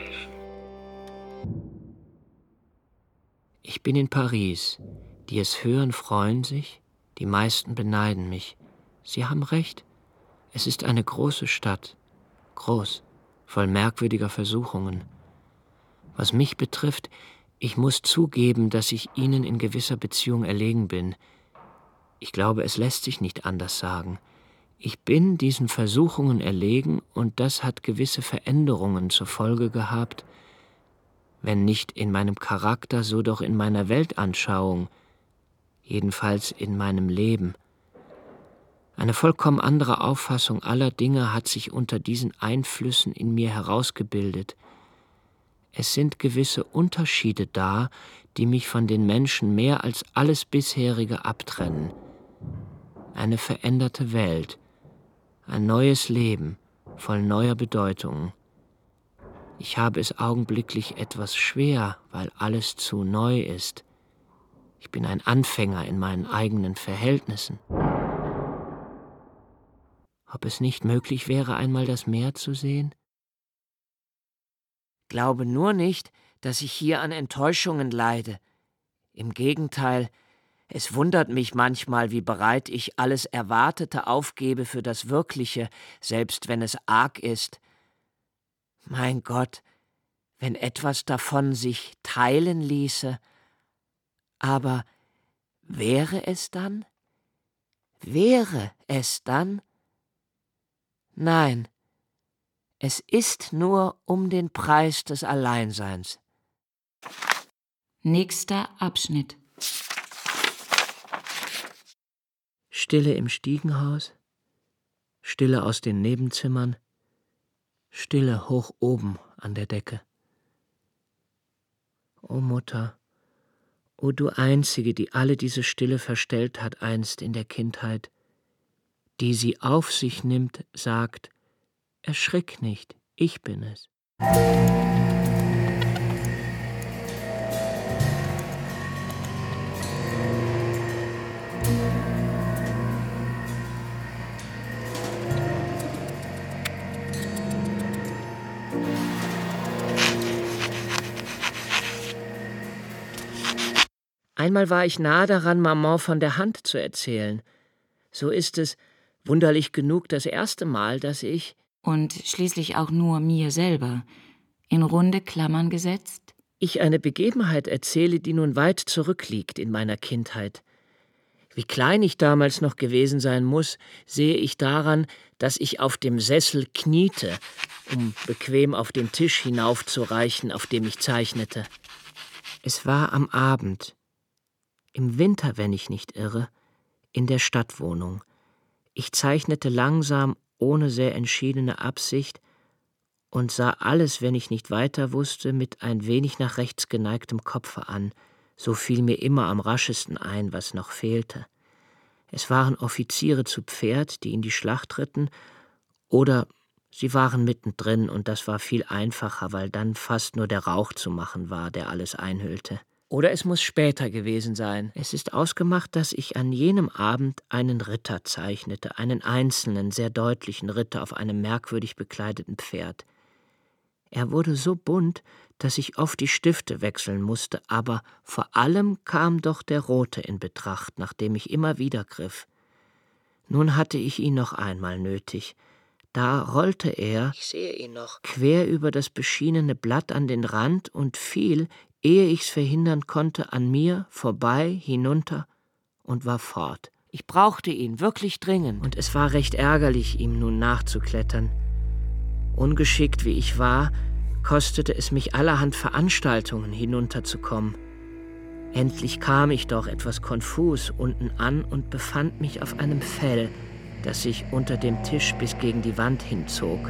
Ich bin in Paris. Die es hören, freuen sich. Die meisten beneiden mich. Sie haben recht. Es ist eine große Stadt. Groß, voll merkwürdiger Versuchungen. Was mich betrifft, ich muss zugeben, dass ich ihnen in gewisser Beziehung erlegen bin. Ich glaube, es lässt sich nicht anders sagen. Ich bin diesen Versuchungen erlegen, und das hat gewisse Veränderungen zur Folge gehabt, wenn nicht in meinem Charakter, so doch in meiner Weltanschauung, jedenfalls in meinem Leben. Eine vollkommen andere Auffassung aller Dinge hat sich unter diesen Einflüssen in mir herausgebildet. Es sind gewisse Unterschiede da, die mich von den Menschen mehr als alles bisherige abtrennen. Eine veränderte Welt, ein neues Leben, voll neuer Bedeutungen. Ich habe es augenblicklich etwas schwer, weil alles zu neu ist. Ich bin ein Anfänger in meinen eigenen Verhältnissen. Ob es nicht möglich wäre, einmal das Meer zu sehen? Glaube nur nicht, dass ich hier an Enttäuschungen leide. Im Gegenteil, es wundert mich manchmal, wie bereit ich alles Erwartete aufgebe für das Wirkliche, selbst wenn es arg ist. Mein Gott, wenn etwas davon sich teilen ließe. Aber wäre es dann? Wäre es dann? Nein, es ist nur um den Preis des Alleinseins. Nächster Abschnitt. Stille im Stiegenhaus, Stille aus den Nebenzimmern, Stille hoch oben an der Decke. O Mutter, o du Einzige, die alle diese Stille verstellt hat einst in der Kindheit, die sie auf sich nimmt, sagt, erschrick nicht, ich bin es. Einmal war ich nahe daran, Maman von der Hand zu erzählen. So ist es, wunderlich genug, das erste Mal, dass ich, und schließlich auch nur mir selber, in runde Klammern gesetzt, ich eine Begebenheit erzähle, die nun weit zurückliegt in meiner Kindheit. Wie klein ich damals noch gewesen sein muss, sehe ich daran, dass ich auf dem Sessel kniete, um bequem auf den Tisch hinaufzureichen, auf dem ich zeichnete. Es war am Abend, im Winter, wenn ich nicht irre, in der Stadtwohnung. Ich zeichnete langsam, ohne sehr entschiedene Absicht, und sah alles, wenn ich nicht weiter wusste, mit ein wenig nach rechts geneigtem Kopfe an. So fiel mir immer am raschesten ein, was noch fehlte. Es waren Offiziere zu Pferd, die in die Schlacht ritten, oder sie waren mittendrin, und das war viel einfacher, weil dann fast nur der Rauch zu machen war, der alles einhüllte. Oder es muss später gewesen sein. Es ist ausgemacht, dass ich an jenem Abend einen Ritter zeichnete, einen einzelnen, sehr deutlichen Ritter auf einem merkwürdig bekleideten Pferd. Er wurde so bunt, dass ich oft die Stifte wechseln musste, aber vor allem kam doch der rote in Betracht, nach dem ich immer wieder griff. Nun hatte ich ihn noch einmal nötig. Da rollte er, ich sehe ihn noch, quer über das beschienene Blatt an den Rand und fiel, ehe ich's verhindern konnte, an mir vorbei, hinunter und war fort. Ich brauchte ihn wirklich dringend, und es war recht ärgerlich, ihm nun nachzuklettern. Ungeschickt wie ich war, kostete es mich allerhand Veranstaltungen, hinunterzukommen. Endlich kam ich doch etwas konfus unten an und befand mich auf einem Fell, das sich unter dem Tisch bis gegen die Wand hinzog.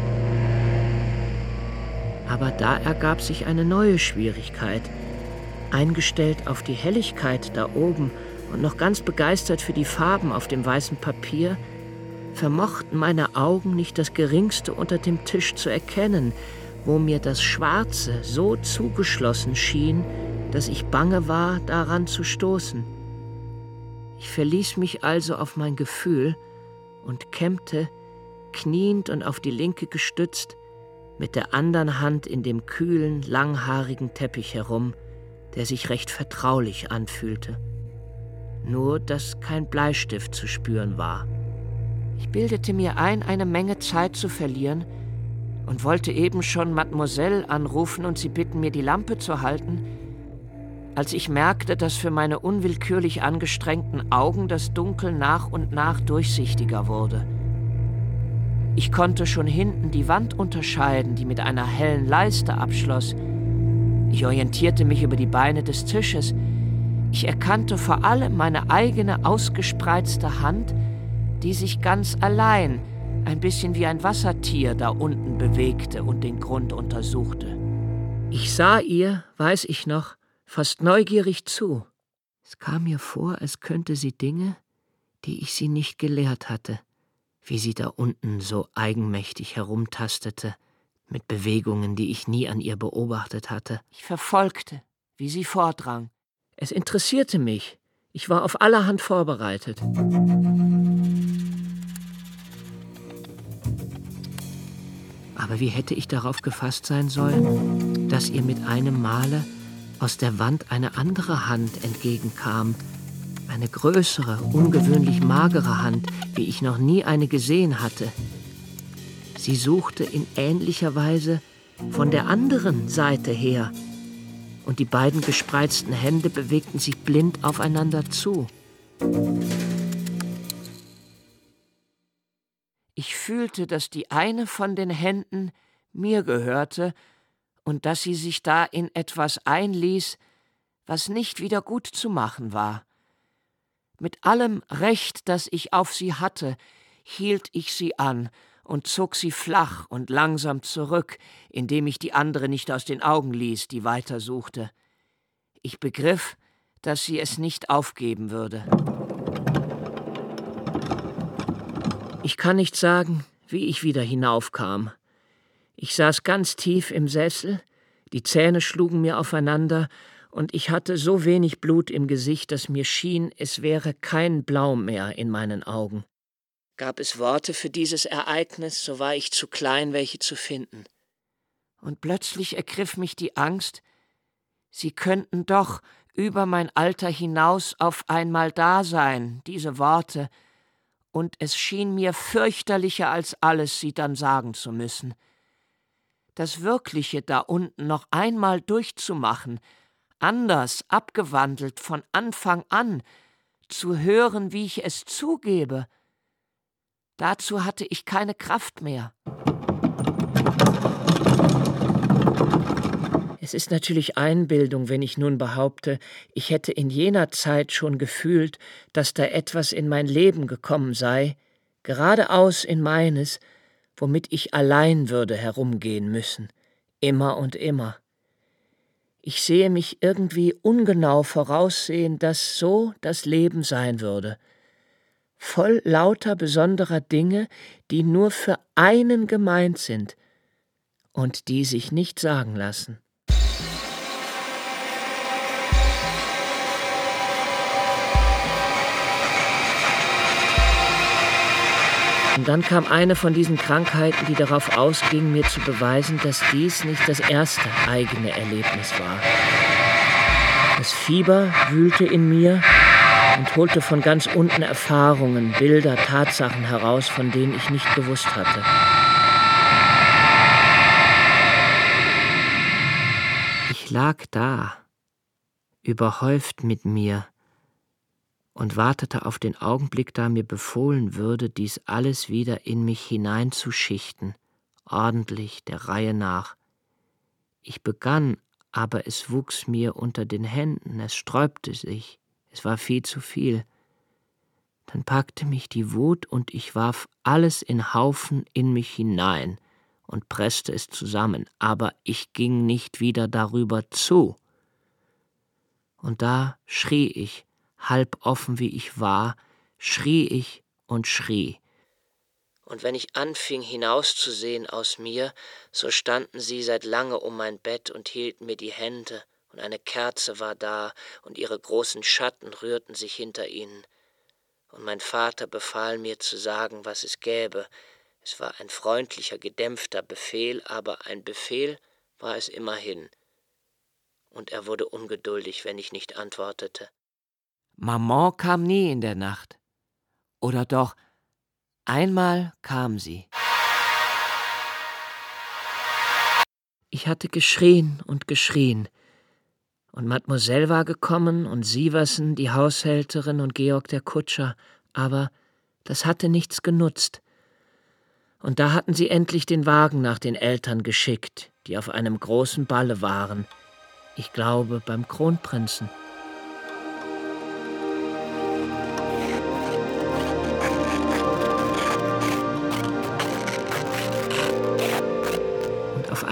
Aber da ergab sich eine neue Schwierigkeit. Eingestellt auf die Helligkeit da oben und noch ganz begeistert für die Farben auf dem weißen Papier, vermochten meine Augen nicht das Geringste unter dem Tisch zu erkennen, wo mir das Schwarze so zugeschlossen schien, dass ich bange war, daran zu stoßen. Ich verließ mich also auf mein Gefühl und kämmte, kniend und auf die linke gestützt, mit der anderen Hand in dem kühlen, langhaarigen Teppich herum, der sich recht vertraulich anfühlte. Nur, dass kein Bleistift zu spüren war. Ich bildete mir ein, eine Menge Zeit zu verlieren und wollte eben schon Mademoiselle anrufen und sie bitten, mir die Lampe zu halten, als ich merkte, dass für meine unwillkürlich angestrengten Augen das Dunkel nach und nach durchsichtiger wurde. Ich konnte schon hinten die Wand unterscheiden, die mit einer hellen Leiste abschloss. Ich orientierte mich über die Beine des Tisches. Ich erkannte vor allem meine eigene ausgespreizte Hand, die sich ganz allein, ein bisschen wie ein Wassertier, da unten bewegte und den Grund untersuchte. Ich sah ihr, weiß ich noch, fast neugierig zu. Es kam mir vor, als könnte sie Dinge, die ich sie nicht gelehrt hatte, wie sie da unten so eigenmächtig herumtastete, mit Bewegungen, die ich nie an ihr beobachtet hatte. Ich verfolgte, wie sie vordrang. Es interessierte mich. Ich war auf allerhand vorbereitet. Aber wie hätte ich darauf gefasst sein sollen, dass ihr mit einem Male aus der Wand eine andere Hand entgegenkam, eine größere, ungewöhnlich magere Hand, wie ich noch nie eine gesehen hatte. Sie suchte in ähnlicher Weise von der anderen Seite her, und die beiden gespreizten Hände bewegten sich blind aufeinander zu. Ich fühlte, dass die eine von den Händen mir gehörte und dass sie sich da in etwas einließ, was nicht wieder gut zu machen war. Mit allem Recht, das ich auf sie hatte, hielt ich sie an und zog sie flach und langsam zurück, indem ich die andere nicht aus den Augen ließ, die weiter suchte. Ich begriff, dass sie es nicht aufgeben würde. Ich kann nicht sagen, wie ich wieder hinaufkam. Ich saß ganz tief im Sessel, die Zähne schlugen mir aufeinander, und ich hatte so wenig Blut im Gesicht, dass mir schien, es wäre kein Blau mehr in meinen Augen. Gab es Worte für dieses Ereignis, so war ich zu klein, welche zu finden. Und plötzlich ergriff mich die Angst, sie könnten doch über mein Alter hinaus auf einmal da sein, diese Worte, und es schien mir fürchterlicher als alles, sie dann sagen zu müssen. Das Wirkliche da unten noch einmal durchzumachen, anders, abgewandelt, von Anfang an, zu hören, wie ich es zugebe, dazu hatte ich keine Kraft mehr. Es ist natürlich Einbildung, wenn ich nun behaupte, ich hätte in jener Zeit schon gefühlt, dass da etwas in mein Leben gekommen sei, geradeaus in meines, womit ich allein würde herumgehen müssen, immer und immer. Ich sehe mich irgendwie ungenau voraussehen, dass so das Leben sein würde, voll lauter besonderer Dinge, die nur für einen gemeint sind und die sich nicht sagen lassen. Und dann kam eine von diesen Krankheiten, die darauf ausging, mir zu beweisen, dass dies nicht das erste eigene Erlebnis war. Das Fieber wühlte in mir und holte von ganz unten Erfahrungen, Bilder, Tatsachen heraus, von denen ich nicht gewusst hatte. Ich lag da, überhäuft mit mir, und wartete auf den Augenblick, da mir befohlen würde, dies alles wieder in mich hineinzuschichten, ordentlich, der Reihe nach. Ich begann, aber es wuchs mir unter den Händen, es sträubte sich, es war viel zu viel. Dann packte mich die Wut, und ich warf alles in Haufen in mich hinein und presste es zusammen, aber ich ging nicht wieder darüber zu. Und da schrie ich, halb offen wie ich war, schrie ich und schrie. Und wenn ich anfing hinauszusehen aus mir, so standen sie seit lange um mein Bett und hielten mir die Hände, und eine Kerze war da, und ihre großen Schatten rührten sich hinter ihnen. Und mein Vater befahl mir zu sagen, was es gäbe. Es war ein freundlicher, gedämpfter Befehl, aber ein Befehl war es immerhin. Und er wurde ungeduldig, wenn ich nicht antwortete. Maman kam nie in der Nacht. Oder doch, einmal kam sie. Ich hatte geschrien und geschrien. Und Mademoiselle war gekommen und Sieversen, die Haushälterin, und Georg, der Kutscher. Aber das hatte nichts genutzt. Und da hatten sie endlich den Wagen nach den Eltern geschickt, die auf einem großen Balle waren. Ich glaube, beim Kronprinzen.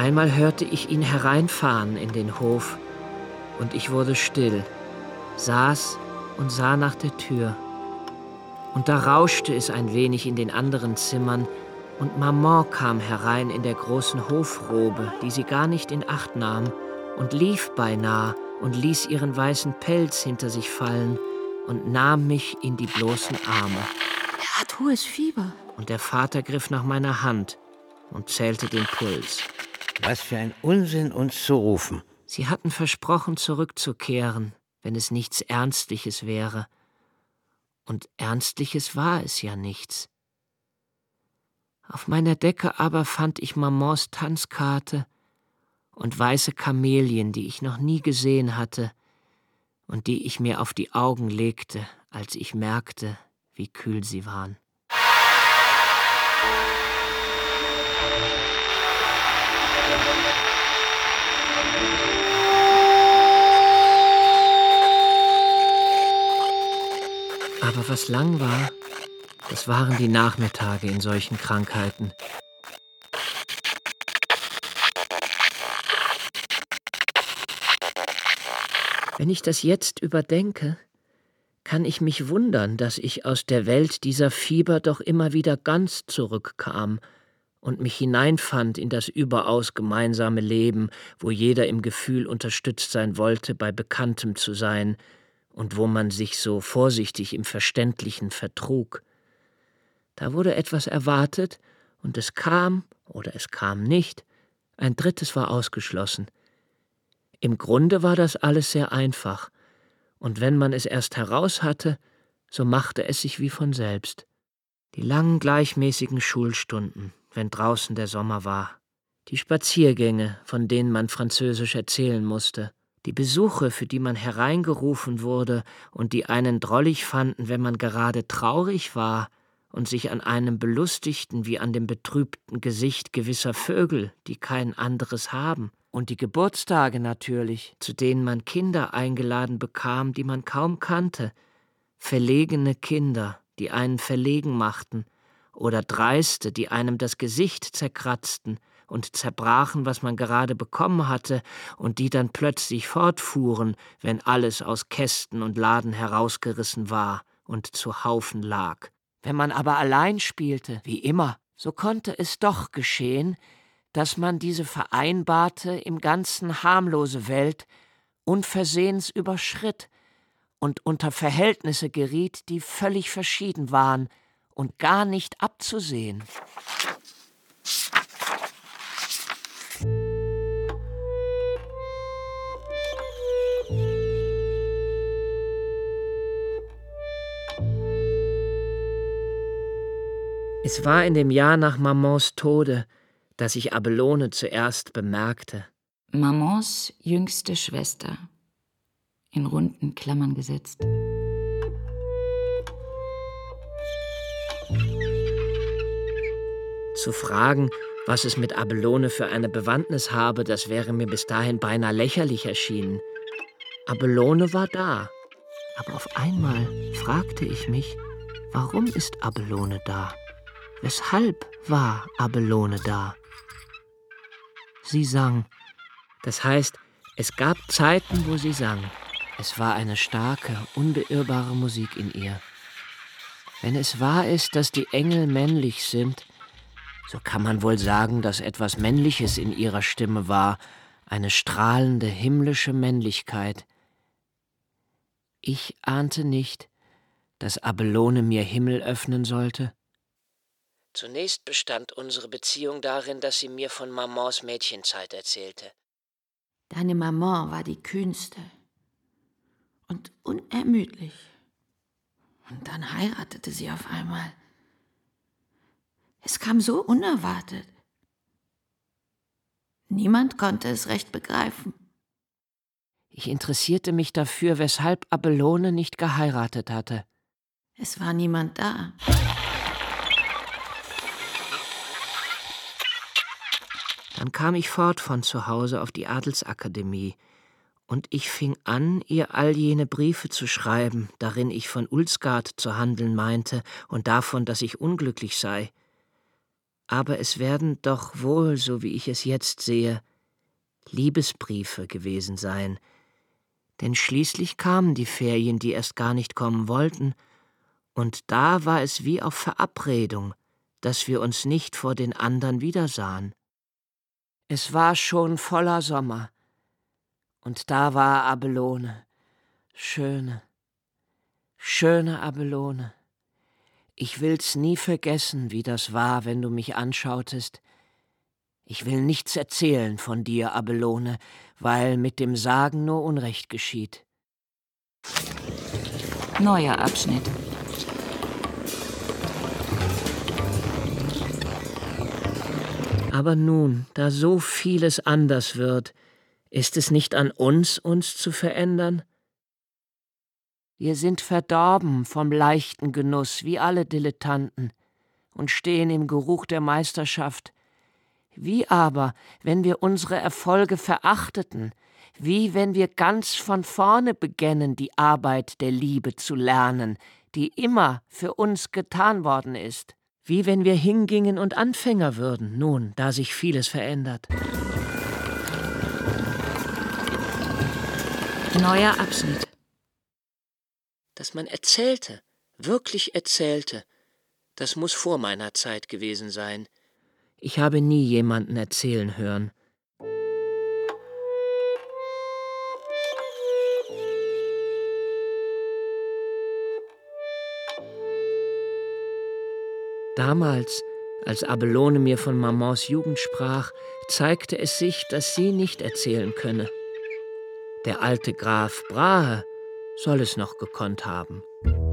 Einmal hörte ich ihn hereinfahren in den Hof, und ich wurde still, saß und sah nach der Tür. Und da rauschte es ein wenig in den anderen Zimmern, und Maman kam herein in der großen Hofrobe, die sie gar nicht in Acht nahm, und lief beinah und ließ ihren weißen Pelz hinter sich fallen und nahm mich in die bloßen Arme. Er hat hohes Fieber. Und der Vater griff nach meiner Hand und zählte den Puls. Was für ein Unsinn, uns zu rufen. Sie hatten versprochen, zurückzukehren, wenn es nichts Ernstliches wäre. Und Ernstliches war es ja nichts. Auf meiner Decke aber fand ich Mamans Tanzkarte und weiße Kamelien, die ich noch nie gesehen hatte und die ich mir auf die Augen legte, als ich merkte, wie kühl sie waren. Aber was lang war, das waren die Nachmittage in solchen Krankheiten. Wenn ich das jetzt überdenke, kann ich mich wundern, dass ich aus der Welt dieser Fieber doch immer wieder ganz zurückkam und mich hineinfand in das überaus gemeinsame Leben, wo jeder im Gefühl unterstützt sein wollte, bei Bekanntem zu sein und wo man sich so vorsichtig im Verständlichen vertrug. Da wurde etwas erwartet und es kam oder es kam nicht, ein drittes war ausgeschlossen. Im Grunde war das alles sehr einfach, und wenn man es erst heraus hatte, so machte es sich wie von selbst. Die langen gleichmäßigen Schulstunden, wenn draußen der Sommer war, die Spaziergänge, von denen man Französisch erzählen musste, die Besuche, für die man hereingerufen wurde und die einen drollig fanden, wenn man gerade traurig war und sich an einem belustigten wie an dem betrübten Gesicht gewisser Vögel, die kein anderes haben. Und die Geburtstage natürlich, zu denen man Kinder eingeladen bekam, die man kaum kannte. Verlegene Kinder, die einen verlegen machten, oder Dreiste, die einem das Gesicht zerkratzten und zerbrachen, was man gerade bekommen hatte, und die dann plötzlich fortfuhren, wenn alles aus Kästen und Laden herausgerissen war und zu Haufen lag. Wenn man aber allein spielte, wie immer, so konnte es doch geschehen, dass man diese vereinbarte, im Ganzen harmlose Welt unversehens überschritt und unter Verhältnisse geriet, die völlig verschieden waren und gar nicht abzusehen. Es war in dem Jahr nach Mamans Tode, dass ich Abelone zuerst bemerkte. Mamans jüngste Schwester, in runden Klammern gesetzt. Zu fragen, was es mit Abelone für eine Bewandtnis habe, das wäre mir bis dahin beinahe lächerlich erschienen. Abelone war da, aber auf einmal fragte ich mich, warum ist Abelone da? Weshalb war Abelone da? Sie sang. Das heißt, es gab Zeiten, wo sie sang. Es war eine starke, unbeirrbare Musik in ihr. Wenn es wahr ist, dass die Engel männlich sind, so kann man wohl sagen, dass etwas Männliches in ihrer Stimme war, eine strahlende, himmlische Männlichkeit. Ich ahnte nicht, dass Abelone mir Himmel öffnen sollte. Zunächst bestand unsere Beziehung darin, dass sie mir von Mamans Mädchenzeit erzählte. Deine Maman war die kühnste und unermüdlich. Und dann heiratete sie auf einmal. Es kam so unerwartet. Niemand konnte es recht begreifen. Ich interessierte mich dafür, weshalb Abelone nicht geheiratet hatte. Es war niemand da. Dann kam ich fort von zu Hause auf die Adelsakademie, und ich fing an, ihr all jene Briefe zu schreiben, darin ich von Ulsgaard zu handeln meinte und davon, dass ich unglücklich sei. Aber es werden doch wohl, so wie ich es jetzt sehe, Liebesbriefe gewesen sein. Denn schließlich kamen die Ferien, die erst gar nicht kommen wollten, und da war es wie auf Verabredung, dass wir uns nicht vor den anderen wiedersahen. Es war schon voller Sommer, und da war Abelone, schöne, schöne Abelone. Ich will's nie vergessen, wie das war, wenn du mich anschautest. Ich will nichts erzählen von dir, Abelone, weil mit dem Sagen nur Unrecht geschieht. Neuer Abschnitt. Aber nun, da so vieles anders wird, ist es nicht an uns, uns zu verändern? Wir sind verdorben vom leichten Genuss, wie alle Dilettanten, und stehen im Geruch der Meisterschaft. Wie aber, wenn wir unsere Erfolge verachteten, wie wenn wir ganz von vorne begännen, die Arbeit der Liebe zu lernen, die immer für uns getan worden ist. Wie wenn wir hingingen und Anfänger würden, nun, da sich vieles verändert. Neuer Abschnitt. Dass man erzählte, wirklich erzählte, das muss vor meiner Zeit gewesen sein. Ich habe nie jemanden erzählen hören. Damals, als Abelone mir von Mamans Jugend sprach, zeigte es sich, dass sie nicht erzählen könne. Der alte Graf Brahe soll es noch gekonnt haben.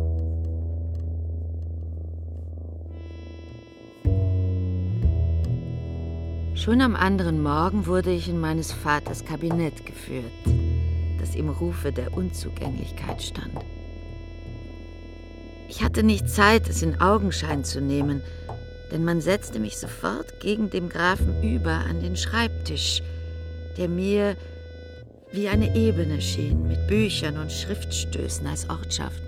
Schon am anderen Morgen wurde ich in meines Vaters Kabinett geführt, das im Rufe der Unzugänglichkeit stand. Ich hatte nicht Zeit, es in Augenschein zu nehmen, denn man setzte mich sofort gegen dem Grafen über an den Schreibtisch, der mir wie eine Ebene schien, mit Büchern und Schriftstößen als Ortschaften.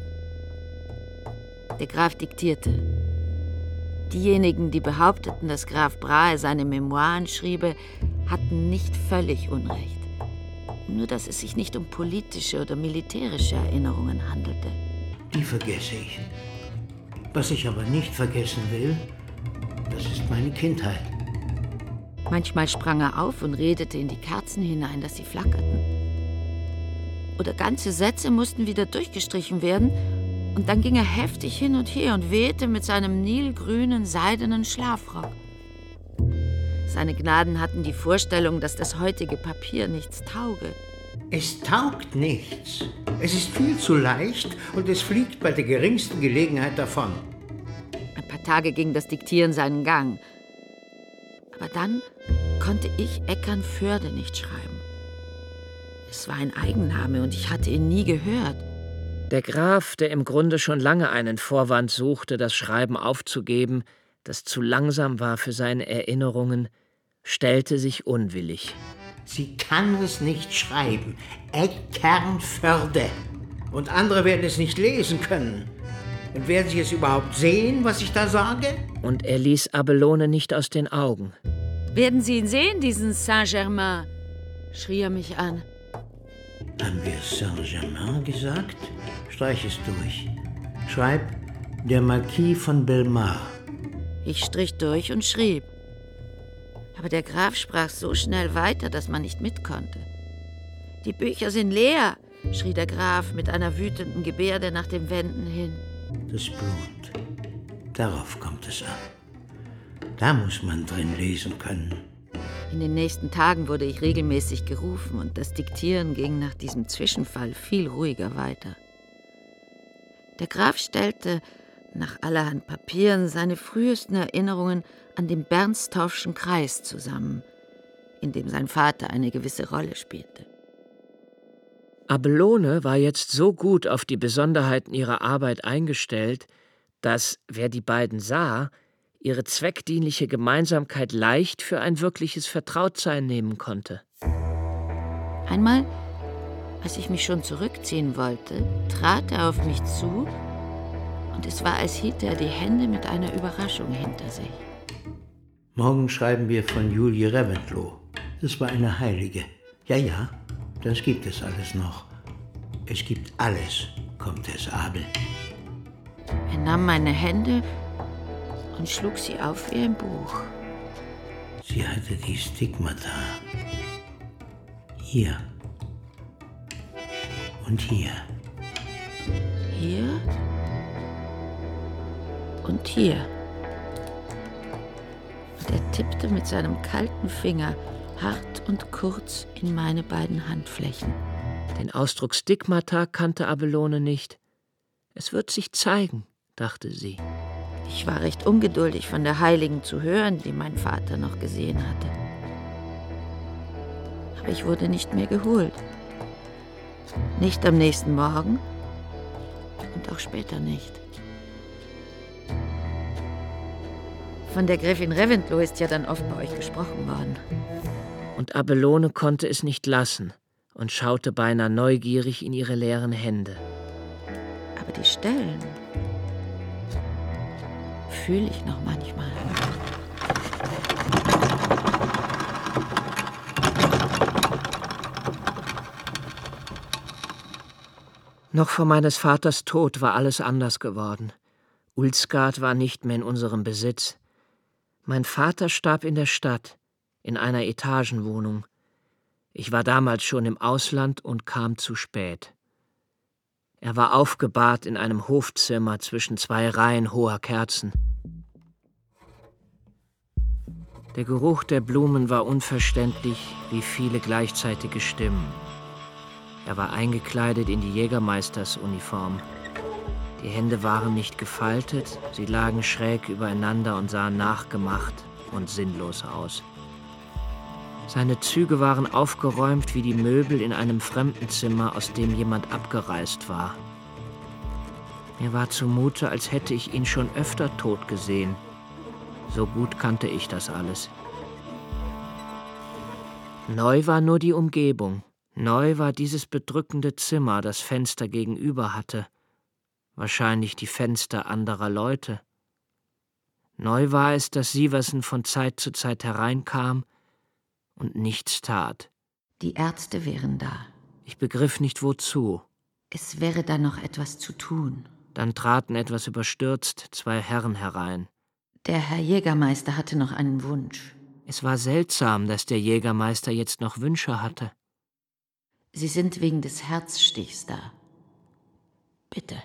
Der Graf diktierte. Diejenigen, die behaupteten, dass Graf Brahe seine Memoiren schriebe, hatten nicht völlig Unrecht. Nur, dass es sich nicht um politische oder militärische Erinnerungen handelte. Die vergesse ich. Was ich aber nicht vergessen will, das ist meine Kindheit. Manchmal sprang er auf und redete in die Kerzen hinein, dass sie flackerten. Oder ganze Sätze mussten wieder durchgestrichen werden, und dann ging er heftig hin und her und wehte mit seinem nilgrünen, seidenen Schlafrock. Seine Gnaden hatten die Vorstellung, dass das heutige Papier nichts tauge. Es taugt nichts. Es ist viel zu leicht und es fliegt bei der geringsten Gelegenheit davon. Ein paar Tage ging das Diktieren seinen Gang. Aber dann konnte ich Eckernförde nicht schreiben. Es war ein Eigenname und ich hatte ihn nie gehört. Der Graf, der im Grunde schon lange einen Vorwand suchte, das Schreiben aufzugeben, das zu langsam war für seine Erinnerungen, stellte sich unwillig. Sie kann es nicht schreiben. Eckernförde. Und andere werden es nicht lesen können. Und werden sie es überhaupt sehen, was ich da sage? Und er ließ Abelone nicht aus den Augen. Werden Sie ihn sehen, diesen Saint-Germain? Schrie er mich an. Haben wir Saint-Germain gesagt? Streich es durch. Schreib, der Marquis von Belmar. Ich strich durch und schrieb. Aber der Graf sprach so schnell weiter, dass man nicht mit konnte. Die Bücher sind leer, schrie der Graf mit einer wütenden Gebärde nach den Wänden hin. Das Blut, darauf kommt es an. Da muss man drin lesen können. In den nächsten Tagen wurde ich regelmäßig gerufen und das Diktieren ging nach diesem Zwischenfall viel ruhiger weiter. Der Graf stellte nach allerhand Papieren seine frühesten Erinnerungen an den Bernstorffschen Kreis zusammen, in dem sein Vater eine gewisse Rolle spielte. Abelone war jetzt so gut auf die Besonderheiten ihrer Arbeit eingestellt, dass, wer die beiden sah, ihre zweckdienliche Gemeinsamkeit leicht für ein wirkliches Vertrautsein nehmen konnte. Einmal, als ich mich schon zurückziehen wollte, trat er auf mich zu und es war, als hielt er die Hände mit einer Überraschung hinter sich. Morgen schreiben wir von Julie Reventlow. Das war eine Heilige. Ja, ja, das gibt es alles noch. Es gibt alles, Comtesse Abel. Er nahm meine Hände und schlug sie auf wie ein Buch. Sie hatte die Stigmata. Hier. Und hier. Hier und hier. Und er tippte mit seinem kalten Finger hart und kurz in meine beiden Handflächen. Den Ausdruck Stigmata kannte Abelone nicht. Es wird sich zeigen, dachte sie. Ich war recht ungeduldig, von der Heiligen zu hören, die mein Vater noch gesehen hatte. Aber ich wurde nicht mehr geholt. Nicht am nächsten Morgen und auch später nicht. Von der Gräfin Reventlow ist ja dann oft bei euch gesprochen worden. Und Abelone konnte es nicht lassen und schaute beinahe neugierig in ihre leeren Hände. Aber die Stellen fühle ich noch manchmal. Noch vor meines Vaters Tod war alles anders geworden. Ulsgaard war nicht mehr in unserem Besitz. Mein Vater starb in der Stadt, in einer Etagenwohnung. Ich war damals schon im Ausland und kam zu spät. Er war aufgebahrt in einem Hofzimmer zwischen zwei Reihen hoher Kerzen. Der Geruch der Blumen war unverständlich wie viele gleichzeitige Stimmen. Er war eingekleidet in die Jägermeistersuniform. Die Hände waren nicht gefaltet, sie lagen schräg übereinander und sahen nachgemacht und sinnlos aus. Seine Züge waren aufgeräumt wie die Möbel in einem Fremdenzimmer, aus dem jemand abgereist war. Mir war zumute, als hätte ich ihn schon öfter tot gesehen. So gut kannte ich das alles. Neu war nur die Umgebung. Neu war dieses bedrückende Zimmer, das Fenster gegenüber hatte. Wahrscheinlich die Fenster anderer Leute. Neu war es, dass Siversen von Zeit zu Zeit hereinkam und nichts tat. Die Ärzte wären da. Ich begriff nicht, wozu. Es wäre da noch etwas zu tun. Dann traten etwas überstürzt zwei Herren herein. Der Herr Jägermeister hatte noch einen Wunsch. Es war seltsam, dass der Jägermeister jetzt noch Wünsche hatte. Sie sind wegen des Herzstichs da. Bitte.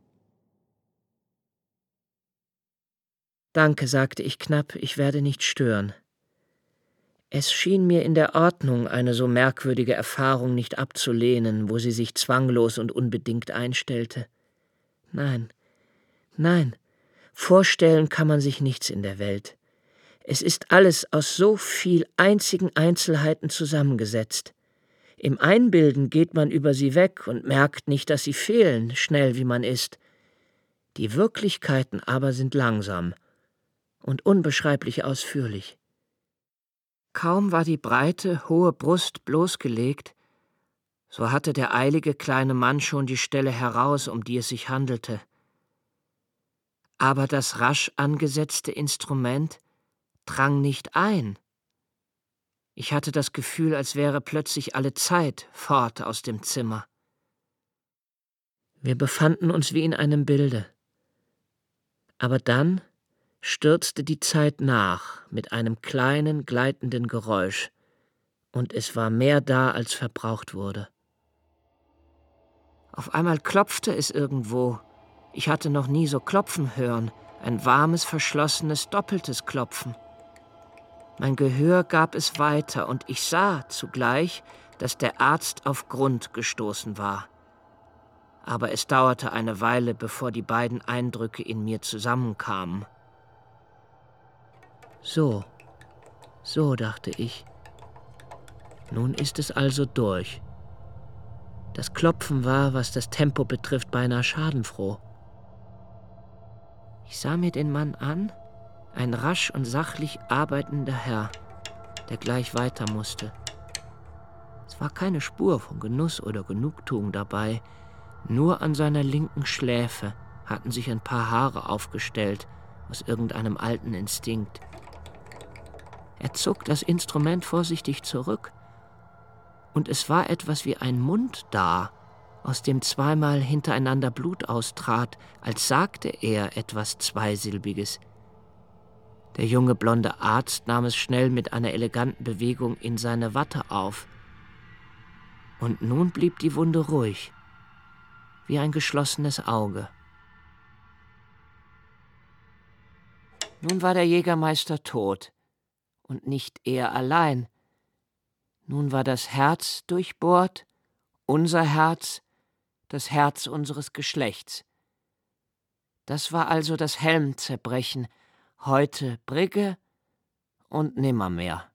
Danke, sagte ich knapp, ich werde nicht stören. Es schien mir in der Ordnung, eine so merkwürdige Erfahrung nicht abzulehnen, wo sie sich zwanglos und unbedingt einstellte. Nein, nein, vorstellen kann man sich nichts in der Welt. Es ist alles aus so viel einzigen Einzelheiten zusammengesetzt. Im Einbilden geht man über sie weg und merkt nicht, dass sie fehlen, schnell wie man ist. Die Wirklichkeiten aber sind langsam und unbeschreiblich ausführlich. Kaum war die breite, hohe Brust bloßgelegt, so hatte der eilige kleine Mann schon die Stelle heraus, um die es sich handelte. Aber das rasch angesetzte Instrument drang nicht ein. Ich hatte das Gefühl, als wäre plötzlich alle Zeit fort aus dem Zimmer. Wir befanden uns wie in einem Bilde. Aber dann stürzte die Zeit nach mit einem kleinen, gleitenden Geräusch, und es war mehr da, als verbraucht wurde. Auf einmal klopfte es irgendwo. Ich hatte noch nie so klopfen hören, ein warmes, verschlossenes, doppeltes Klopfen. Mein Gehör gab es weiter, und ich sah zugleich, dass der Arzt auf Grund gestoßen war. Aber es dauerte eine Weile, bevor die beiden Eindrücke in mir zusammenkamen. So, so, dachte ich. Nun ist es also durch. Das Klopfen war, was das Tempo betrifft, beinahe schadenfroh. Ich sah mir den Mann an, ein rasch und sachlich arbeitender Herr, der gleich weiter musste. Es war keine Spur von Genuss oder Genugtuung dabei, nur an seiner linken Schläfe hatten sich ein paar Haare aufgestellt, aus irgendeinem alten Instinkt. Er zog das Instrument vorsichtig zurück, und es war etwas wie ein Mund da, aus dem zweimal hintereinander Blut austrat, als sagte er etwas Zweisilbiges. Der junge blonde Arzt nahm es schnell mit einer eleganten Bewegung in seine Watte auf. Und nun blieb die Wunde ruhig, wie ein geschlossenes Auge. Nun war der Jägermeister tot, und nicht er allein. Nun war das Herz durchbohrt, unser Herz, das Herz unseres Geschlechts. Das war also das Helmzerbrechen, heute Brigge und nimmermehr.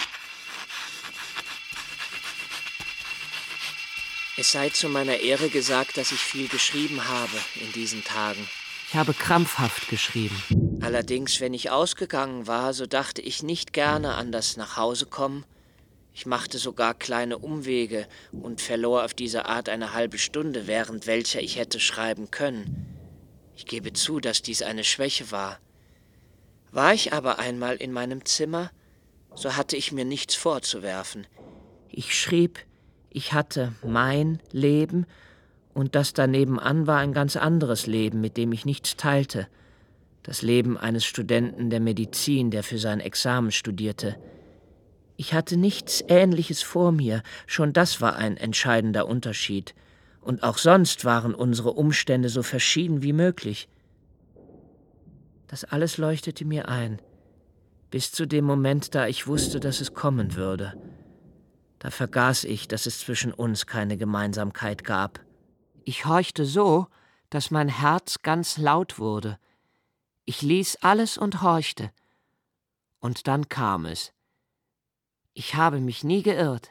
Es sei zu meiner Ehre gesagt, dass ich viel geschrieben habe in diesen Tagen. Ich habe krampfhaft geschrieben. Allerdings, wenn ich ausgegangen war, so dachte ich nicht gerne an das Nachhausekommen. Ich machte sogar kleine Umwege und verlor auf diese Art eine halbe Stunde, während welcher ich hätte schreiben können. Ich gebe zu, dass dies eine Schwäche war. War ich aber einmal in meinem Zimmer, so hatte ich mir nichts vorzuwerfen. Ich schrieb, ich hatte mein Leben, und das danebenan war ein ganz anderes Leben, mit dem ich nichts teilte. Das Leben eines Studenten der Medizin, der für sein Examen studierte. Ich hatte nichts Ähnliches vor mir, schon das war ein entscheidender Unterschied. Und auch sonst waren unsere Umstände so verschieden wie möglich. Das alles leuchtete mir ein, bis zu dem Moment, da ich wusste, dass es kommen würde. Da vergaß ich, dass es zwischen uns keine Gemeinsamkeit gab. Ich horchte so, dass mein Herz ganz laut wurde. Ich ließ alles und horchte. Und dann kam es. Ich habe mich nie geirrt.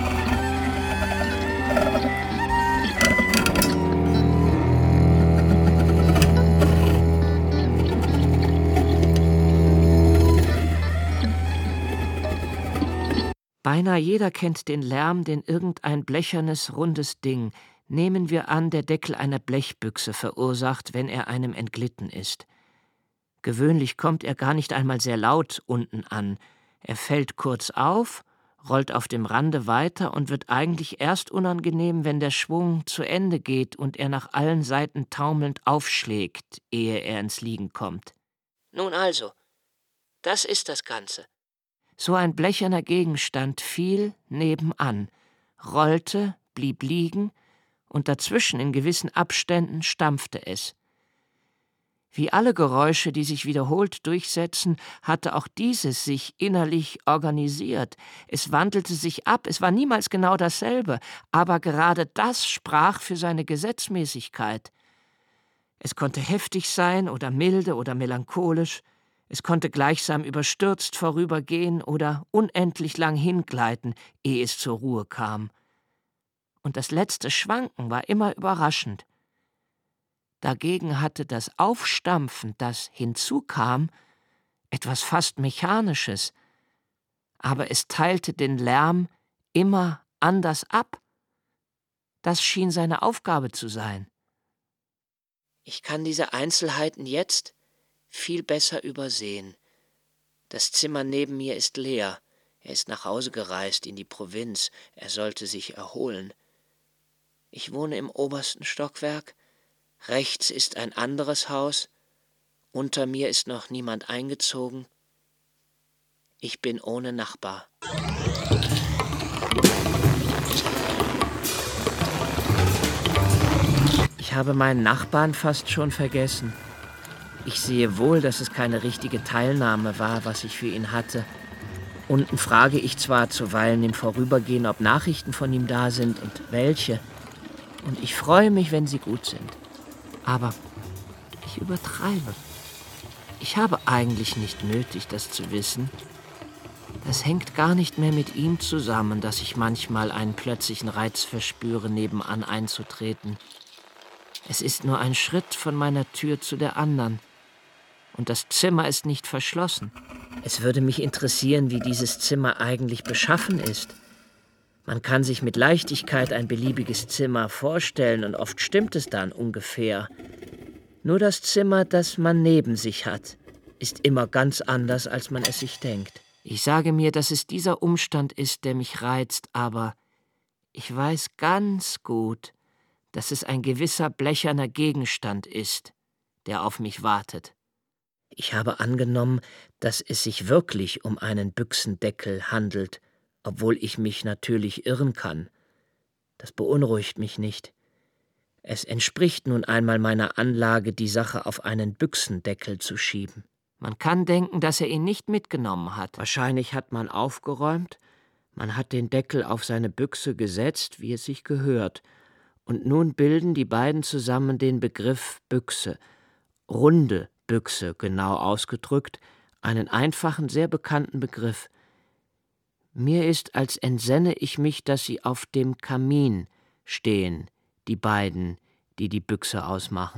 Beinahe jeder kennt den Lärm, den irgendein blechernes, rundes Ding, nehmen wir an, der Deckel einer Blechbüchse verursacht, wenn er einem entglitten ist. Gewöhnlich kommt er gar nicht einmal sehr laut unten an. Er fällt kurz auf, rollt auf dem Rande weiter und wird eigentlich erst unangenehm, wenn der Schwung zu Ende geht und er nach allen Seiten taumelnd aufschlägt, ehe er ins Liegen kommt. Nun also, das ist das Ganze. So ein blecherner Gegenstand fiel nebenan, rollte, blieb liegen, und dazwischen in gewissen Abständen stampfte es. Wie alle Geräusche, die sich wiederholt durchsetzen, hatte auch dieses sich innerlich organisiert. Es wandelte sich ab, es war niemals genau dasselbe, aber gerade das sprach für seine Gesetzmäßigkeit. Es konnte heftig sein oder milde oder melancholisch, es konnte gleichsam überstürzt vorübergehen oder unendlich lang hingleiten, ehe es zur Ruhe kam. Und das letzte Schwanken war immer überraschend. Dagegen hatte das Aufstampfen, das hinzukam, etwas fast Mechanisches, aber es teilte den Lärm immer anders ab. Das schien seine Aufgabe zu sein. Ich kann diese Einzelheiten jetzt viel besser übersehen. Das Zimmer neben mir ist leer. Er ist nach Hause gereist in die Provinz. Er sollte sich erholen. Ich wohne im obersten Stockwerk. Rechts ist ein anderes Haus. Unter mir ist noch niemand eingezogen. Ich bin ohne Nachbar. Ich habe meinen Nachbarn fast schon vergessen. Ich sehe wohl, dass es keine richtige Teilnahme war, was ich für ihn hatte. Unten frage ich zwar zuweilen im Vorübergehen, ob Nachrichten von ihm da sind und welche. Und ich freue mich, wenn sie gut sind. Aber ich übertreibe. Ich habe eigentlich nicht nötig, das zu wissen. Das hängt gar nicht mehr mit ihm zusammen, dass ich manchmal einen plötzlichen Reiz verspüre, nebenan einzutreten. Es ist nur ein Schritt von meiner Tür zu der anderen. Und das Zimmer ist nicht verschlossen. Es würde mich interessieren, wie dieses Zimmer eigentlich beschaffen ist. Man kann sich mit Leichtigkeit ein beliebiges Zimmer vorstellen und oft stimmt es dann ungefähr. Nur das Zimmer, das man neben sich hat, ist immer ganz anders, als man es sich denkt. Ich sage mir, dass es dieser Umstand ist, der mich reizt, aber ich weiß ganz gut, dass es ein gewisser blecherner Gegenstand ist, der auf mich wartet. Ich habe angenommen, dass es sich wirklich um einen Büchsendeckel handelt, obwohl ich mich natürlich irren kann. Das beunruhigt mich nicht. Es entspricht nun einmal meiner Anlage, die Sache auf einen Büchsendeckel zu schieben. Man kann denken, dass er ihn nicht mitgenommen hat. Wahrscheinlich hat man aufgeräumt, man hat den Deckel auf seine Büchse gesetzt, wie es sich gehört, und nun bilden die beiden zusammen den Begriff Büchse, runde Büchse genau ausgedrückt, einen einfachen, sehr bekannten Begriff. Mir ist, als entsenne ich mich, dass sie auf dem Kamin stehen, die beiden, die die Büchse ausmachen.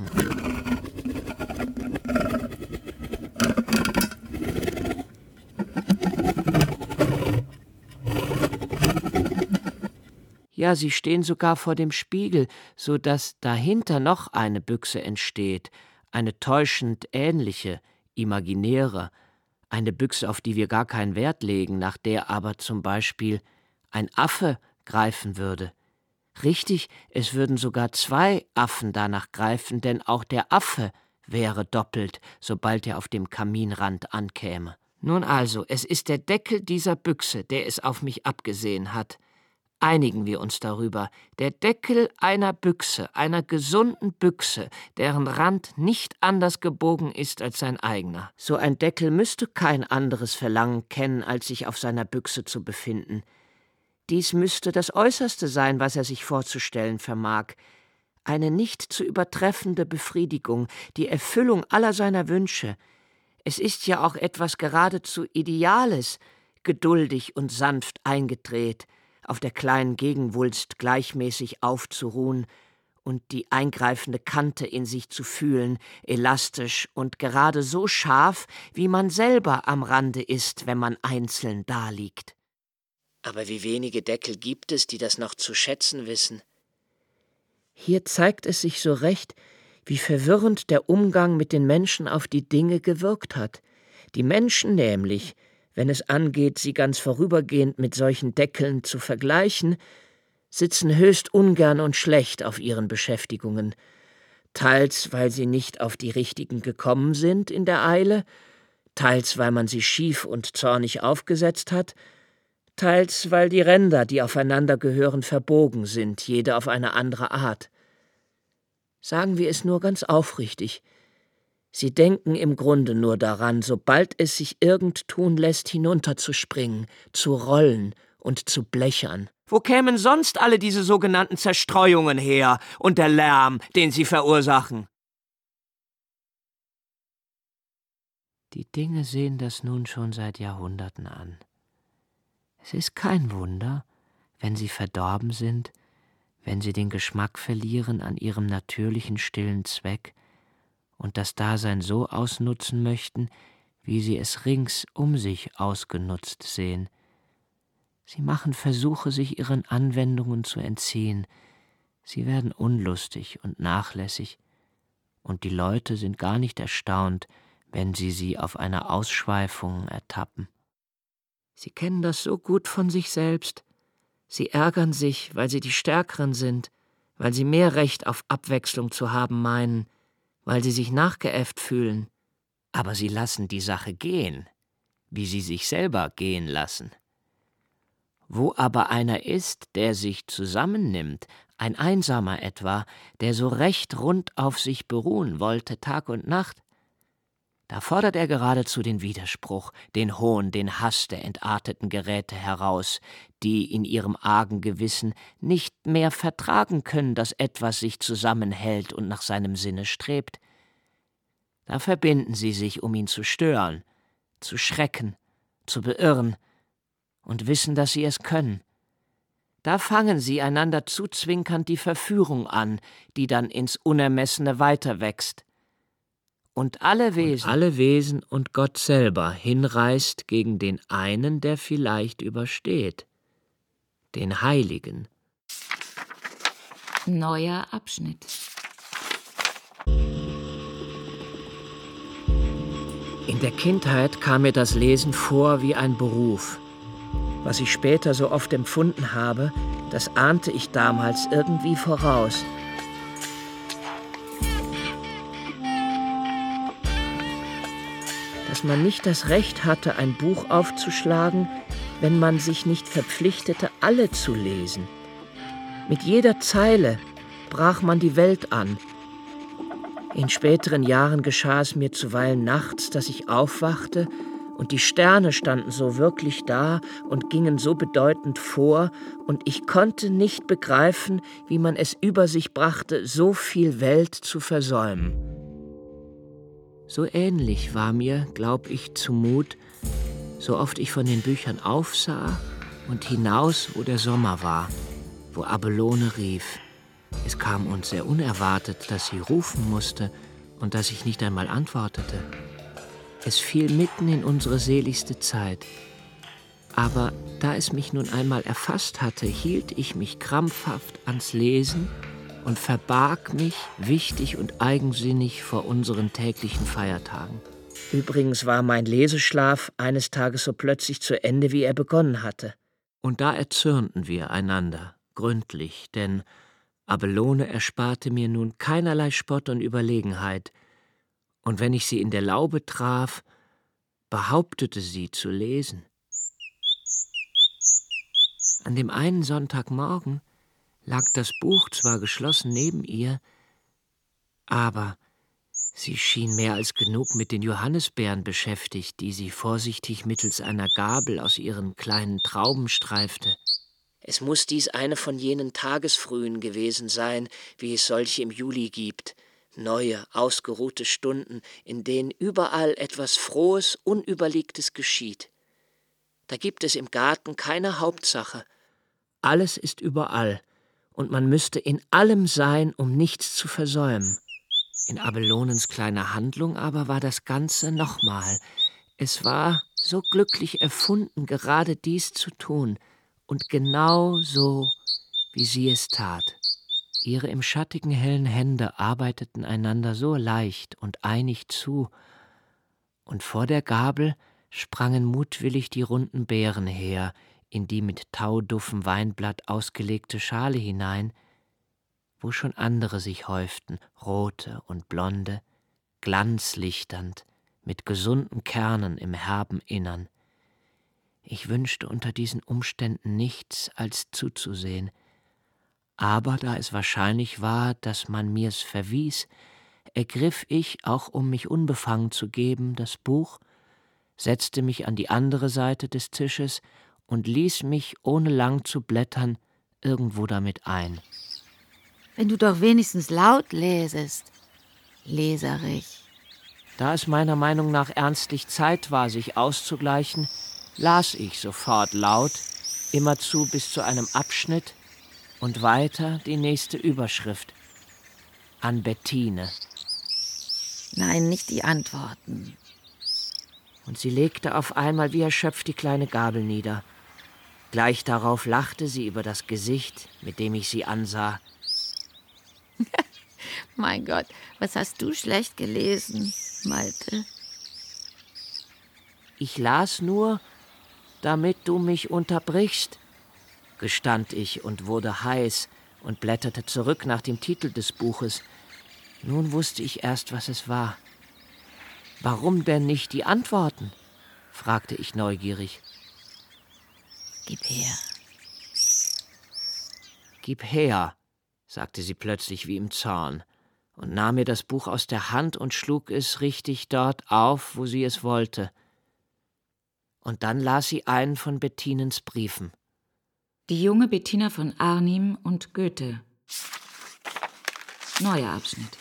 Ja, sie stehen sogar vor dem Spiegel, so dass dahinter noch eine Büchse entsteht, eine täuschend ähnliche, imaginäre, eine Büchse, auf die wir gar keinen Wert legen, nach der aber zum Beispiel ein Affe greifen würde. Richtig, es würden sogar zwei Affen danach greifen, denn auch der Affe wäre doppelt, sobald er auf dem Kaminrand ankäme. Nun also, es ist der Deckel dieser Büchse, der es auf mich abgesehen hat. Einigen wir uns darüber. Der Deckel einer Büchse, einer gesunden Büchse, deren Rand nicht anders gebogen ist als sein eigener. So ein Deckel müsste kein anderes Verlangen kennen, als sich auf seiner Büchse zu befinden. Dies müsste das Äußerste sein, was er sich vorzustellen vermag. Eine nicht zu übertreffende Befriedigung, die Erfüllung aller seiner Wünsche. Es ist ja auch etwas geradezu Ideales, geduldig und sanft eingedreht, auf der kleinen Gegenwulst gleichmäßig aufzuruhen und die eingreifende Kante in sich zu fühlen, elastisch und gerade so scharf, wie man selber am Rande ist, wenn man einzeln daliegt. Aber wie wenige Deckel gibt es, die das noch zu schätzen wissen? Hier zeigt es sich so recht, wie verwirrend der Umgang mit den Menschen auf die Dinge gewirkt hat. Die Menschen nämlich, wenn es angeht, sie ganz vorübergehend mit solchen Deckeln zu vergleichen, sitzen höchst ungern und schlecht auf ihren Beschäftigungen, teils, weil sie nicht auf die richtigen gekommen sind in der Eile, teils, weil man sie schief und zornig aufgesetzt hat, teils, weil die Ränder, die aufeinander gehören, verbogen sind, jede auf eine andere Art. Sagen wir es nur ganz aufrichtig, sie denken im Grunde nur daran, sobald es sich irgend tun lässt, hinunterzuspringen, zu rollen und zu blechern. Wo kämen sonst alle diese sogenannten Zerstreuungen her und der Lärm, den sie verursachen? Die Dinge sehen das nun schon seit Jahrhunderten an. Es ist kein Wunder, wenn sie verdorben sind, wenn sie den Geschmack verlieren an ihrem natürlichen stillen Zweck und das Dasein so ausnutzen möchten, wie sie es rings um sich ausgenutzt sehen. Sie machen Versuche, sich ihren Anwendungen zu entziehen. Sie werden unlustig und nachlässig, und die Leute sind gar nicht erstaunt, wenn sie sie auf einer Ausschweifung ertappen. Sie kennen das so gut von sich selbst. Sie ärgern sich, weil sie die Stärkeren sind, weil sie mehr Recht auf Abwechslung zu haben meinen, weil sie sich nachgeäfft fühlen. Aber sie lassen die Sache gehen, wie sie sich selber gehen lassen. Wo aber einer ist, der sich zusammennimmt, ein Einsamer etwa, der so recht rund auf sich beruhen wollte, Tag und Nacht, da fordert er geradezu den Widerspruch, den Hohn, den Hass der entarteten Geräte heraus, die in ihrem argen Gewissen nicht mehr vertragen können, dass etwas sich zusammenhält und nach seinem Sinne strebt. Da verbinden sie sich, um ihn zu stören, zu schrecken, zu beirren und wissen, dass sie es können. Da fangen sie einander zuzwinkernd die Verführung an, die dann ins Unermessene weiter wächst. Und alle Wesen, und alle Wesen und Gott selber hinreißt gegen den einen, der vielleicht übersteht, den Heiligen. Neuer Abschnitt. In der Kindheit kam mir das Lesen vor wie ein Beruf. Was ich später so oft empfunden habe, das ahnte ich damals irgendwie voraus. Dass man nicht das Recht hatte, ein Buch aufzuschlagen, wenn man sich nicht verpflichtete, alle zu lesen. Mit jeder Zeile brach man die Welt an. In späteren Jahren geschah es mir zuweilen nachts, dass ich aufwachte und die Sterne standen so wirklich da und gingen so bedeutend vor und ich konnte nicht begreifen, wie man es über sich brachte, so viel Welt zu versäumen. So ähnlich war mir, glaub ich, zumut, so oft ich von den Büchern aufsah und hinaus, wo der Sommer war, wo Abelone rief. Es kam uns sehr unerwartet, dass sie rufen musste und dass ich nicht einmal antwortete. Es fiel mitten in unsere seligste Zeit. Aber da es mich nun einmal erfasst hatte, hielt ich mich krampfhaft ans Lesen und verbarg mich, wichtig und eigensinnig, vor unseren täglichen Feiertagen. Übrigens war mein Leseschlaf eines Tages so plötzlich zu Ende, wie er begonnen hatte. Und da erzürnten wir einander, gründlich, denn Abelone ersparte mir nun keinerlei Spott und Überlegenheit, und wenn ich sie in der Laube traf, behauptete sie zu lesen. An dem einen Sonntagmorgen lag das Buch zwar geschlossen neben ihr, aber sie schien mehr als genug mit den Johannisbeeren beschäftigt, die sie vorsichtig mittels einer Gabel aus ihren kleinen Trauben streifte. Es muß dies eine von jenen Tagesfrühen gewesen sein, wie es solche im Juli gibt. Neue, ausgeruhte Stunden, in denen überall etwas Frohes, Unüberlegtes geschieht. Da gibt es im Garten keine Hauptsache. Alles ist überall, und man müsste in allem sein, um nichts zu versäumen. In Abelonens kleiner Handlung aber war das Ganze nochmal. Es war so glücklich erfunden, gerade dies zu tun, und genau so, wie sie es tat. Ihre im schattigen hellen Hände arbeiteten einander so leicht und einig zu, und vor der Gabel sprangen mutwillig die runden Beeren her, in die mit tauduffem Weinblatt ausgelegte Schale hinein, wo schon andere sich häuften, rote und blonde, glanzlichternd, mit gesunden Kernen im herben Innern. Ich wünschte unter diesen Umständen nichts, als zuzusehen. Aber da es wahrscheinlich war, dass man mir's verwies, ergriff ich, auch um mich unbefangen zu geben, das Buch, setzte mich an die andere Seite des Tisches und ließ mich, ohne lang zu blättern, irgendwo damit ein. Wenn du doch wenigstens laut läsest, Leserich. Da es meiner Meinung nach ernstlich Zeit war, sich auszugleichen, las ich sofort laut, immerzu bis zu einem Abschnitt und weiter die nächste Überschrift. An Bettine. Nein, nicht die Antworten. Und sie legte auf einmal wie erschöpft die kleine Gabel nieder. Gleich darauf lachte sie über das Gesicht, mit dem ich sie ansah. Mein Gott, was hast du schlecht gelesen, Malte? Ich las nur, damit du mich unterbrichst, gestand ich und wurde heiß und blätterte zurück nach dem Titel des Buches. Nun wusste ich erst, was es war. »Warum denn nicht die Antworten?« fragte ich neugierig. »Gib her.« »Gib her«, sagte sie plötzlich wie im Zorn und nahm mir das Buch aus der Hand und schlug es richtig dort auf, wo sie es wollte. Und dann las sie einen von Bettinens Briefen. Die junge Bettina von Arnim und Goethe. Neuer Abschnitt.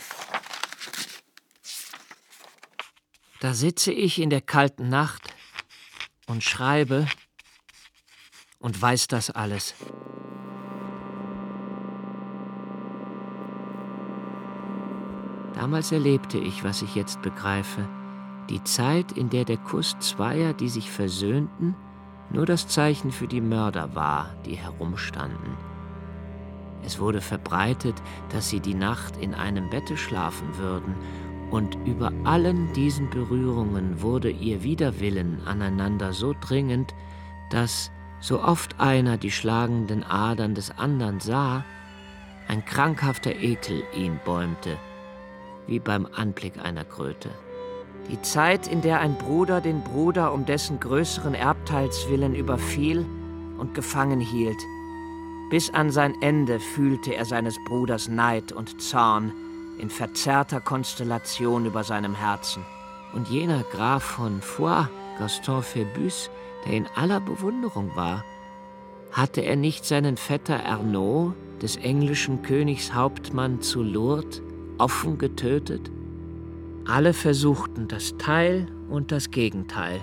Da sitze ich in der kalten Nacht und schreibe und weiß das alles. Damals erlebte ich, was ich jetzt begreife, die Zeit, in der der Kuss zweier, die sich versöhnten, nur das Zeichen für die Mörder war, die herumstanden. Es wurde verbreitet, dass sie die Nacht in einem Bette schlafen würden, Und über allen diesen Berührungen wurde ihr Widerwillen aneinander so dringend, dass, so oft einer die schlagenden Adern des andern sah, ein krankhafter Ekel ihn bäumte, wie beim Anblick einer Kröte. Die Zeit, in der ein Bruder den Bruder um dessen größeren Erbteils willen überfiel und gefangen hielt. Bis an sein Ende fühlte er seines Bruders Neid und Zorn in verzerrter Konstellation über seinem Herzen. Und jener Graf von Foix, Gaston Phébus, der in aller Bewunderung war, hatte er nicht seinen Vetter Ernaud, des englischen Königs Hauptmann zu Lourdes, offen getötet? Alle versuchten das Teil und das Gegenteil.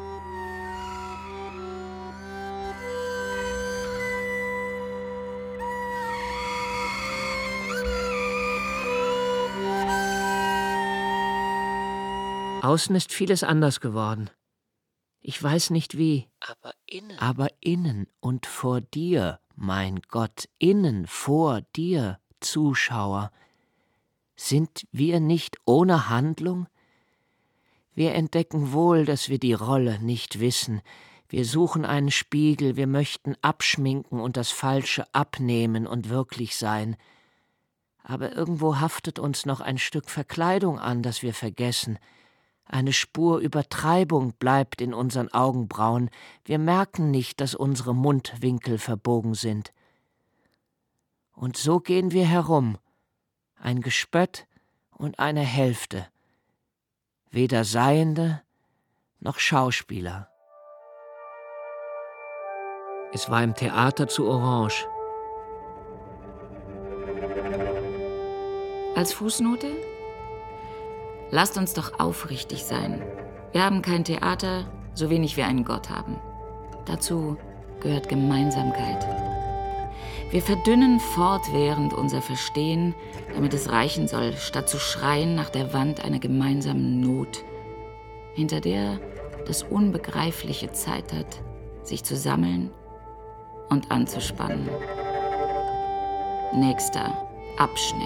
Außen ist vieles anders geworden. Ich weiß nicht wie. Aber innen. Aber innen und vor dir, mein Gott, innen vor dir, Zuschauer, sind wir nicht ohne Handlung? Wir entdecken wohl, dass wir die Rolle nicht wissen. Wir suchen einen Spiegel, wir möchten abschminken und das Falsche abnehmen und wirklich sein. Aber irgendwo haftet uns noch ein Stück Verkleidung an, das wir vergessen. Eine Spur Übertreibung bleibt in unseren Augenbrauen. Wir merken nicht, dass unsere Mundwinkel verbogen sind. Und so gehen wir herum, ein Gespött und eine Hälfte, weder Seiende noch Schauspieler. Es war im Theater zu Orange. Als Fußnote: Lasst uns doch aufrichtig sein. Wir haben kein Theater, so wenig wir einen Gott haben. Dazu gehört Gemeinsamkeit. Wir verdünnen fortwährend unser Verstehen, damit es reichen soll, statt zu schreien nach der Wand einer gemeinsamen Not, hinter der das Unbegreifliche Zeit hat, sich zu sammeln und anzuspannen. Nächster Abschnitt.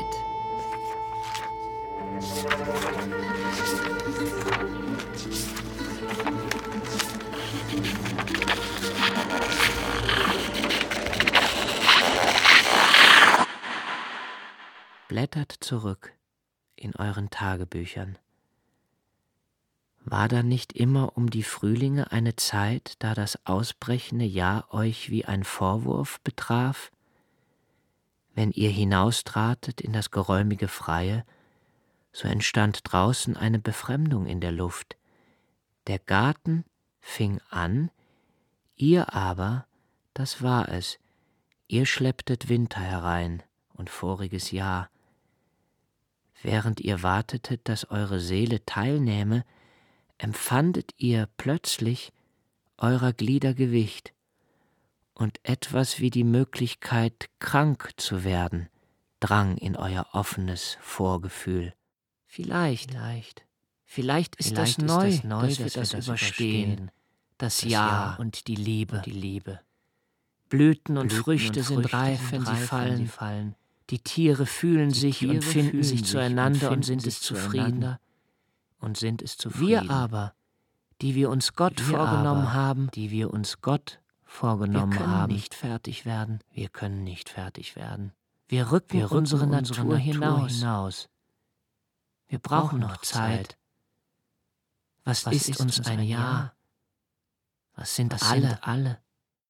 Blättert zurück in euren Tagebüchern. War da nicht immer um die Frühlinge eine Zeit, da das ausbrechende Jahr euch wie ein Vorwurf betraf? Wenn ihr hinaustratet in das geräumige Freie, so entstand draußen eine Befremdung in der Luft. Der Garten fing an, ihr aber, das war es, ihr schlepptet Winter herein und voriges Jahr. Während ihr wartetet, dass eure Seele teilnähme, empfandet ihr plötzlich eurer Glieder Gewicht und etwas wie die Möglichkeit, krank zu werden, drang in euer offenes Vorgefühl. Vielleicht, vielleicht, vielleicht ist vielleicht das ist neu, das neu, dass wir das, das überstehen, überstehen. Das, das Jahr, Jahr und die Liebe. Und die Liebe. Blüten und Blüten Früchte, und Früchte sind reif, wenn sie fallen. Sie fallen. Die Tiere fühlen die sich Tiere und finden sich zueinander und, und sind es zufrieden. Und sind es zufrieden. Wir aber, die wir uns Gott wir vorgenommen aber, haben, die wir uns Gott vorgenommen wir können haben, nicht fertig werden. Wir können nicht fertig werden. Wir rücken, wir rücken unsere, unsere Natur, Natur hinaus. hinaus. Wir brauchen noch Zeit. Was, Was ist, ist uns ein Jahr? Jahr? Was sind Was alle? Sind alle?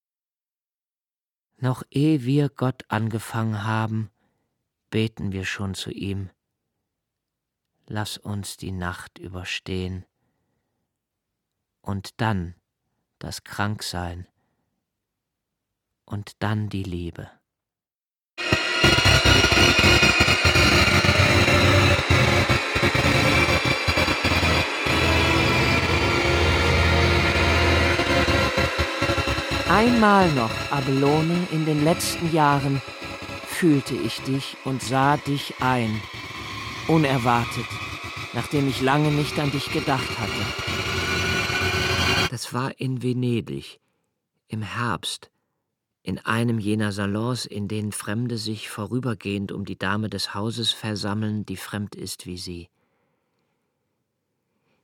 Noch ehe wir Gott angefangen haben, beten wir schon zu ihm. Lass uns die Nacht überstehen und dann das Kranksein und dann die Liebe. Einmal noch, Abelone, in den letzten Jahren fühlte ich dich und sah dich ein, unerwartet, nachdem ich lange nicht an dich gedacht hatte. Das war in Venedig, im Herbst, in einem jener Salons, in denen Fremde sich vorübergehend um die Dame des Hauses versammeln, die fremd ist wie sie.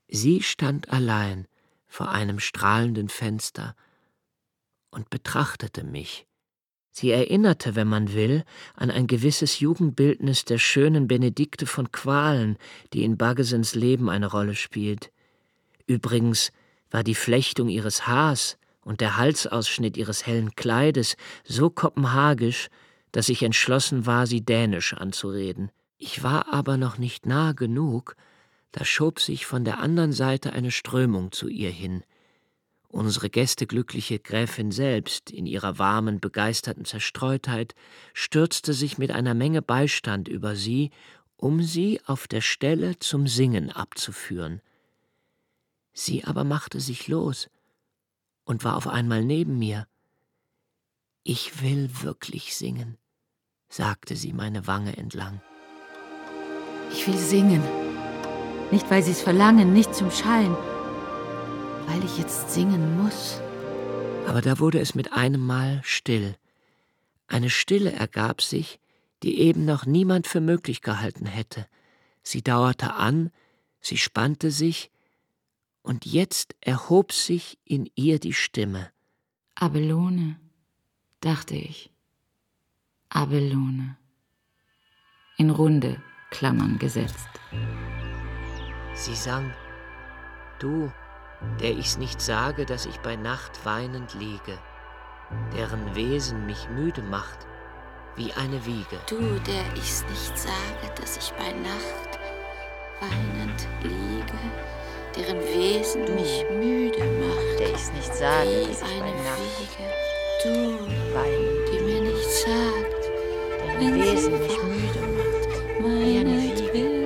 Sie stand allein vor einem strahlenden Fenster und betrachtete mich. Sie erinnerte, wenn man will, an ein gewisses Jugendbildnis der schönen Benedikte von Qualen, die in Baggesens Leben eine Rolle spielt. Übrigens war die Flechtung ihres Haars und der Halsausschnitt ihres hellen Kleides so kopenhagisch, dass ich entschlossen war, sie dänisch anzureden. Ich war aber noch nicht nah genug, da schob sich von der anderen Seite eine Strömung zu ihr hin. Unsere gästeglückliche Gräfin selbst, in ihrer warmen, begeisterten Zerstreutheit, stürzte sich mit einer Menge Beistand über sie, um sie auf der Stelle zum Singen abzuführen. Sie aber machte sich los und war auf einmal neben mir. »Ich will wirklich singen«, sagte sie meine Wange entlang. Ich will singen. Nicht, weil Sie es verlangen, nicht zum Schein, weil ich jetzt singen muss. Aber da wurde es mit einem Mal still. Eine Stille ergab sich, die eben noch niemand für möglich gehalten hätte. Sie dauerte an, sie spannte sich, und jetzt erhob sich in ihr die Stimme. Abelone, dachte ich. Abelone. In runde Klammern gesetzt. Sie sang: Du, der ich's nicht sage, dass ich bei Nacht weinend liege, deren Wesen mich müde macht, wie eine Wiege. Du, der ich's nicht sage, dass ich bei Nacht weinend liege, deren Wesen Du, mich müde macht, der ich's nicht sage, wie dass ich eine bei Nacht Wiege. Du, weinend die mir nicht sagt, deren wenn Wesen sie mich wacht, müde macht, wie eine Wiege. meinetwillen.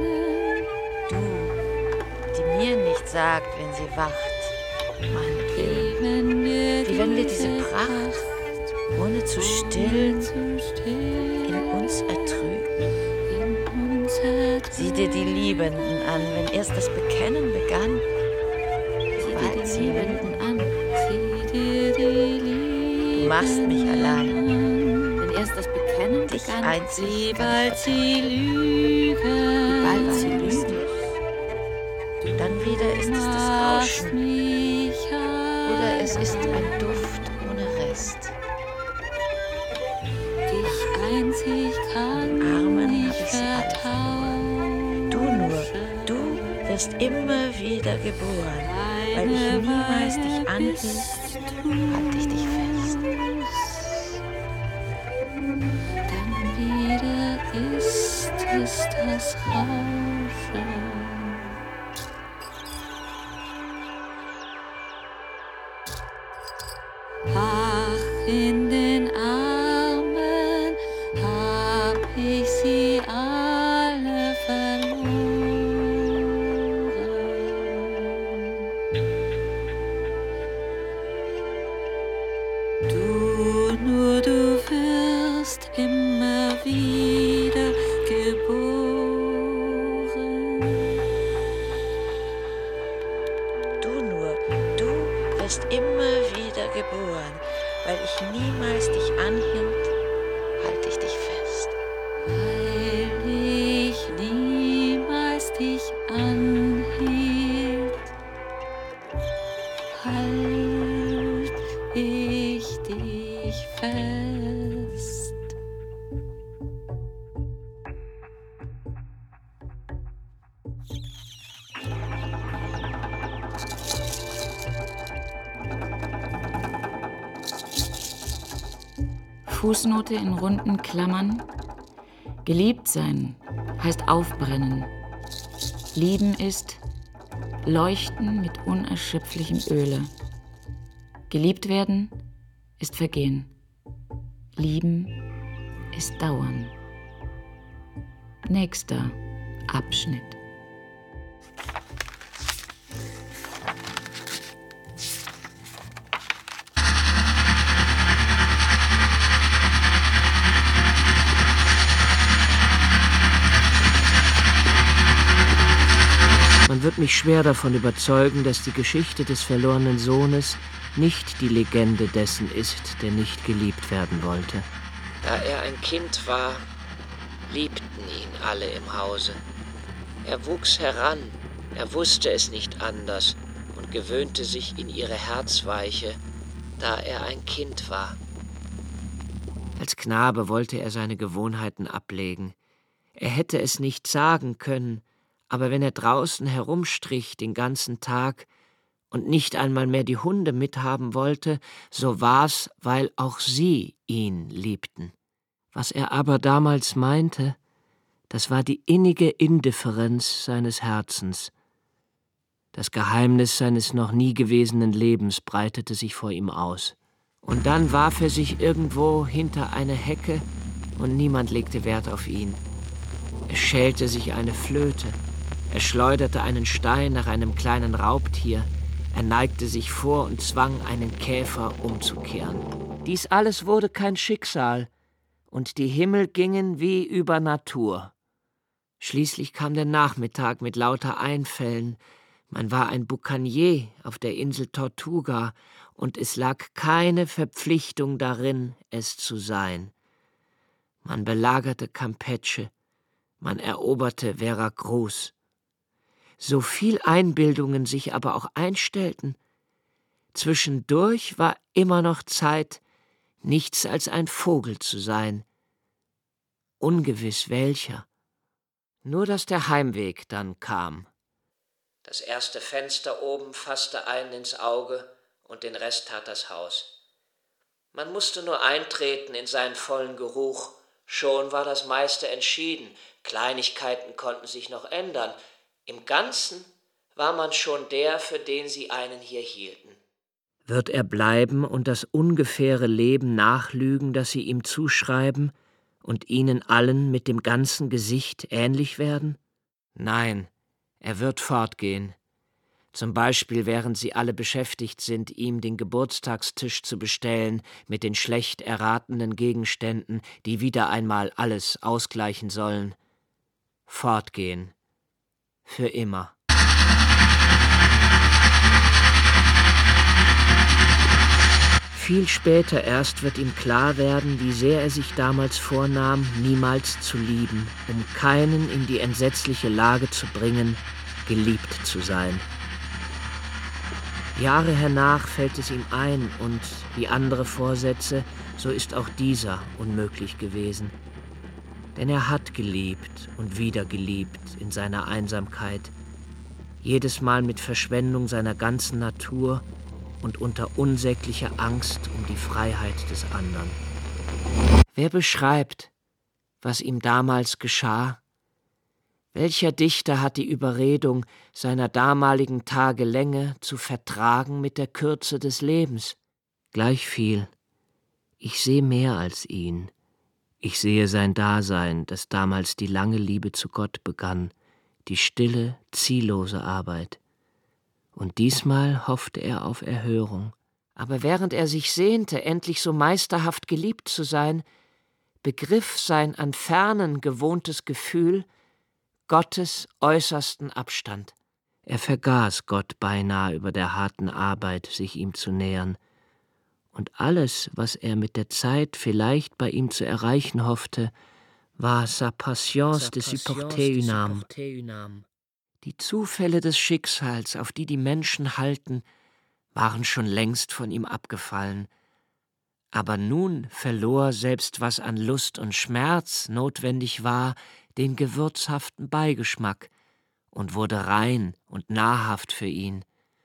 Du, die mir nicht sagt, wenn sie wacht, meinetwillen. Wie wenn wir, Wie wenn wir diese Pracht, ohne zu stillen, in uns ertrügen. in uns ertrügen. Sieh dir die Liebenden an, wenn erst das Bekennen begann. Sieh dir Bald die sie Liebenden an. Sieh dir die Liebenden Du machst mich allein. an. Wenn erst das Bekennen Dich begann, einzig wie kann bald ich sie lügen. Wie bald sie lügen. lügen. Dann wieder ist es das Rauschen, oder es ist ein Duft ohne Rest. Dich einzig kann Armen hab ich ich sie alle vertrauen. Du nur, du wirst immer wieder geboren, weil ich niemals dich anhielt, halt ich dich fest. Dann wieder ist es das Rauschen. Ach, in den Armen hab ich sie alle verloren. Du, nur du wirst immer wieder geboren. Du nur, du wirst immer wieder geboren, weil ich niemals dich anhielt, halt ich dich fest. Weil ich niemals dich anhielt, halt ich dich fest. Fußnote in runden Klammern. Geliebt sein heißt aufbrennen. Lieben ist leuchten mit unerschöpflichem Öle. Geliebt werden ist vergehen. Lieben ist dauern. Nächster Abschnitt. Man wird mich schwer davon überzeugen, dass die Geschichte des verlorenen Sohnes nicht die Legende dessen ist, der nicht geliebt werden wollte. Da er ein Kind war, liebten ihn alle im Hause. Er wuchs heran, Er wusste es nicht anders und gewöhnte sich in ihre Herzweiche, da er ein Kind war. Als Knabe wollte er seine Gewohnheiten ablegen. Er hätte es nicht sagen können, aber wenn er draußen herumstrich den ganzen Tag und nicht einmal mehr die Hunde mithaben wollte, so war's, weil auch sie ihn liebten. Was er aber damals meinte, das war die innige Indifferenz seines Herzens. Das Geheimnis seines noch nie gewesenen Lebens breitete sich vor ihm aus. Und dann warf er sich irgendwo hinter eine Hecke und niemand legte Wert auf ihn. Er schälte sich eine Flöte, er schleuderte einen Stein nach einem kleinen Raubtier, er neigte sich vor und zwang einen Käfer umzukehren. Dies alles wurde kein Schicksal, und die Himmel gingen wie über Natur. Schließlich kam der Nachmittag mit lauter Einfällen. Man war ein Boucanier auf der Insel Tortuga, und es lag keine Verpflichtung darin, es zu sein. Man belagerte Campeche, man eroberte Veracruz. So viel Einbildungen sich aber auch einstellten, zwischendurch war immer noch Zeit, nichts als ein Vogel zu sein. Ungewiss welcher. Nur dass der Heimweg dann kam. Das erste Fenster oben fasste einen ins Auge und den Rest tat das Haus. Man musste nur eintreten in seinen vollen Geruch, schon war das meiste entschieden, Kleinigkeiten konnten sich noch ändern. Im Ganzen war man schon der, für den sie einen hier hielten. Wird er bleiben und das ungefähre Leben nachlügen, das sie ihm zuschreiben, und ihnen allen mit dem ganzen Gesicht ähnlich werden? Nein, er wird fortgehen. Zum Beispiel, während sie alle beschäftigt sind, ihm den Geburtstagstisch zu bestellen mit den schlecht erratenen Gegenständen, die wieder einmal alles ausgleichen sollen. Fortgehen. Für immer. Viel später erst wird ihm klar werden, wie sehr er sich damals vornahm, niemals zu lieben, um keinen in die entsetzliche Lage zu bringen, geliebt zu sein. Jahre hernach fällt es ihm ein und, wie andere Vorsätze, so ist auch dieser unmöglich gewesen. Denn er hat geliebt und wieder geliebt in seiner Einsamkeit, jedes Mal mit Verschwendung seiner ganzen Natur und unter unsäglicher Angst um die Freiheit des anderen. Wer beschreibt, was ihm damals geschah? Welcher Dichter hat die Überredung seiner damaligen Tage Länge zu vertragen mit der Kürze des Lebens? Gleichviel, ich sehe mehr als ihn. Ich sehe sein Dasein, das damals die lange Liebe zu Gott begann, die stille, ziellose Arbeit. Und diesmal hoffte er auf Erhörung. Aber während er sich sehnte, endlich so meisterhaft geliebt zu sein, begriff sein an Fernen gewohntes Gefühl Gottes äußersten Abstand. Er vergaß Gott beinahe über der harten Arbeit, sich ihm zu nähern. Und alles, was er mit der Zeit vielleicht bei ihm zu erreichen hoffte, war sa patience de supporter une âme. Die Zufälle des Schicksals, auf die die Menschen halten, waren schon längst von ihm abgefallen. Aber nun verlor selbst, was an Lust und Schmerz notwendig war, den gewürzhaften Beigeschmack und wurde rein und nahrhaft für ihn.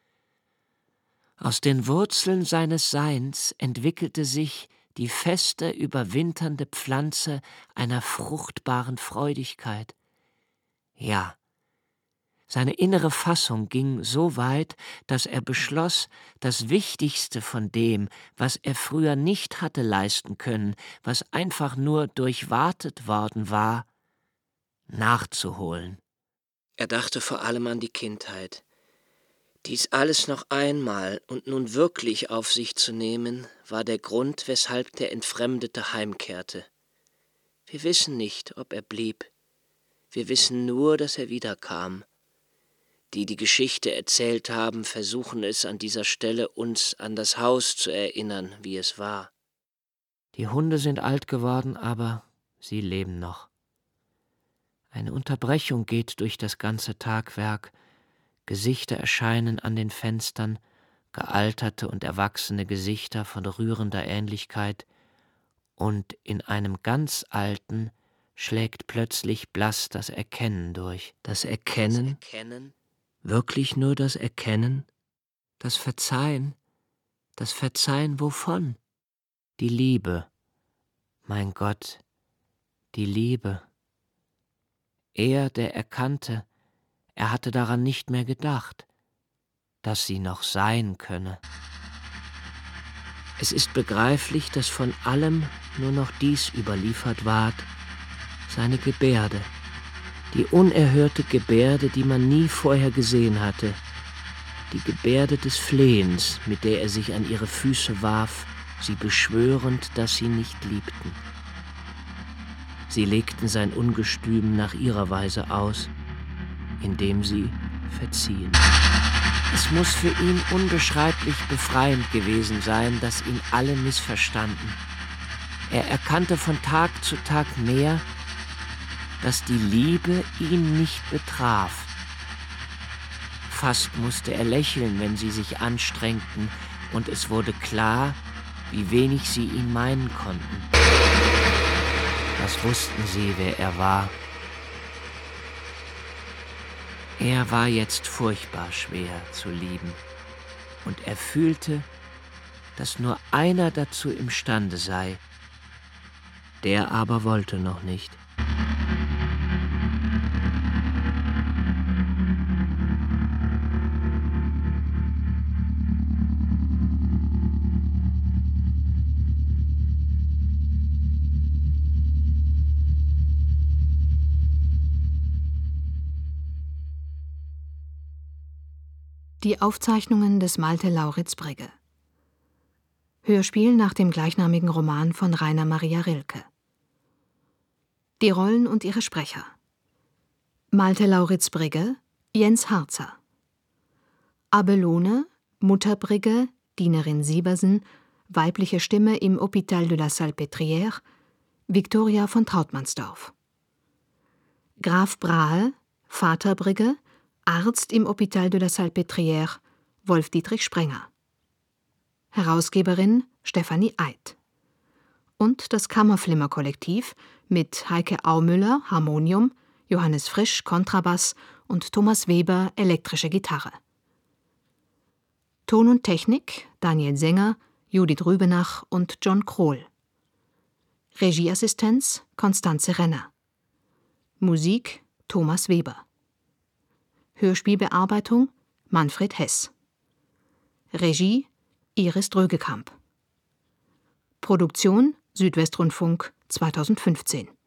Aus den Wurzeln seines Seins entwickelte sich die feste, überwinternde Pflanze einer fruchtbaren Freudigkeit. Ja, seine innere Fassung ging so weit, dass er beschloss, das Wichtigste von dem, was er früher nicht hatte leisten können, was einfach nur durchwartet worden war, nachzuholen. Er dachte vor allem an die Kindheit. Dies alles noch einmal und nun wirklich auf sich zu nehmen, war der Grund, weshalb der Entfremdete heimkehrte. Wir wissen nicht, ob er blieb. Wir wissen nur, dass er wiederkam. Die die Geschichte erzählt haben, versuchen es an dieser Stelle, uns an das Haus zu erinnern, wie es war. Die Hunde sind alt geworden, aber sie leben noch. Eine Unterbrechung geht durch das ganze Tagwerk. Gesichter erscheinen an den Fenstern, gealterte und erwachsene Gesichter von rührender Ähnlichkeit, und in einem ganz alten schlägt plötzlich blass das Erkennen durch. Das Erkennen? Das Erkennen? Wirklich nur das Erkennen? Das Verzeihen? Das Verzeihen wovon? Die Liebe. Mein Gott, die Liebe. Er, der erkannte, er hatte daran nicht mehr gedacht, dass sie noch sein könne. Es ist begreiflich, dass von allem nur noch dies überliefert ward, seine Gebärde, die unerhörte Gebärde, die man nie vorher gesehen hatte, die Gebärde des Flehens, mit der er sich an ihre Füße warf, sie beschwörend, dass sie nicht liebten. Sie legten sein Ungestüm nach ihrer Weise aus, indem sie verziehen. Es muss für ihn unbeschreiblich befreiend gewesen sein, dass ihn alle missverstanden. Er erkannte von Tag zu Tag mehr, dass die Liebe ihn nicht betraf. Fast musste er lächeln, wenn sie sich anstrengten, und es wurde klar, wie wenig sie ihn meinen konnten. Das wussten sie, wer er war. Er war jetzt furchtbar schwer zu lieben, und er fühlte, dass nur einer dazu imstande sei. Der aber wollte noch nicht. Die Aufzeichnungen des Malte Lauritz Brigge. Hörspiel nach dem gleichnamigen Roman von Rainer Maria Rilke. Die Rollen und ihre Sprecher: Malte Lauritz Brigge, Jens Harzer. Abelone, Mutter Brigge, Dienerin Siebersen, weibliche Stimme im Hôpital de la Salpêtrière, Viktoria von Trautmannsdorf. Graf Brahe, Vater Brigge, Arzt im Hôpital de la Salpêtrière, Wolf-Dietrich Sprenger. Herausgeberin Stefanie Eid. Und das Kammerflimmer-Kollektiv mit Heike Aumüller, Harmonium, Johannes Frisch, Kontrabass und Thomas Weber, elektrische Gitarre. Ton und Technik Daniel Sänger, Judith Rübenach und John Krohl. Regieassistenz Konstanze Renner. Musik Thomas Weber. Hörspielbearbeitung Manfred Hess. Regie Iris Drögekamp. Produktion Südwestrundfunk zweitausendfünfzehn.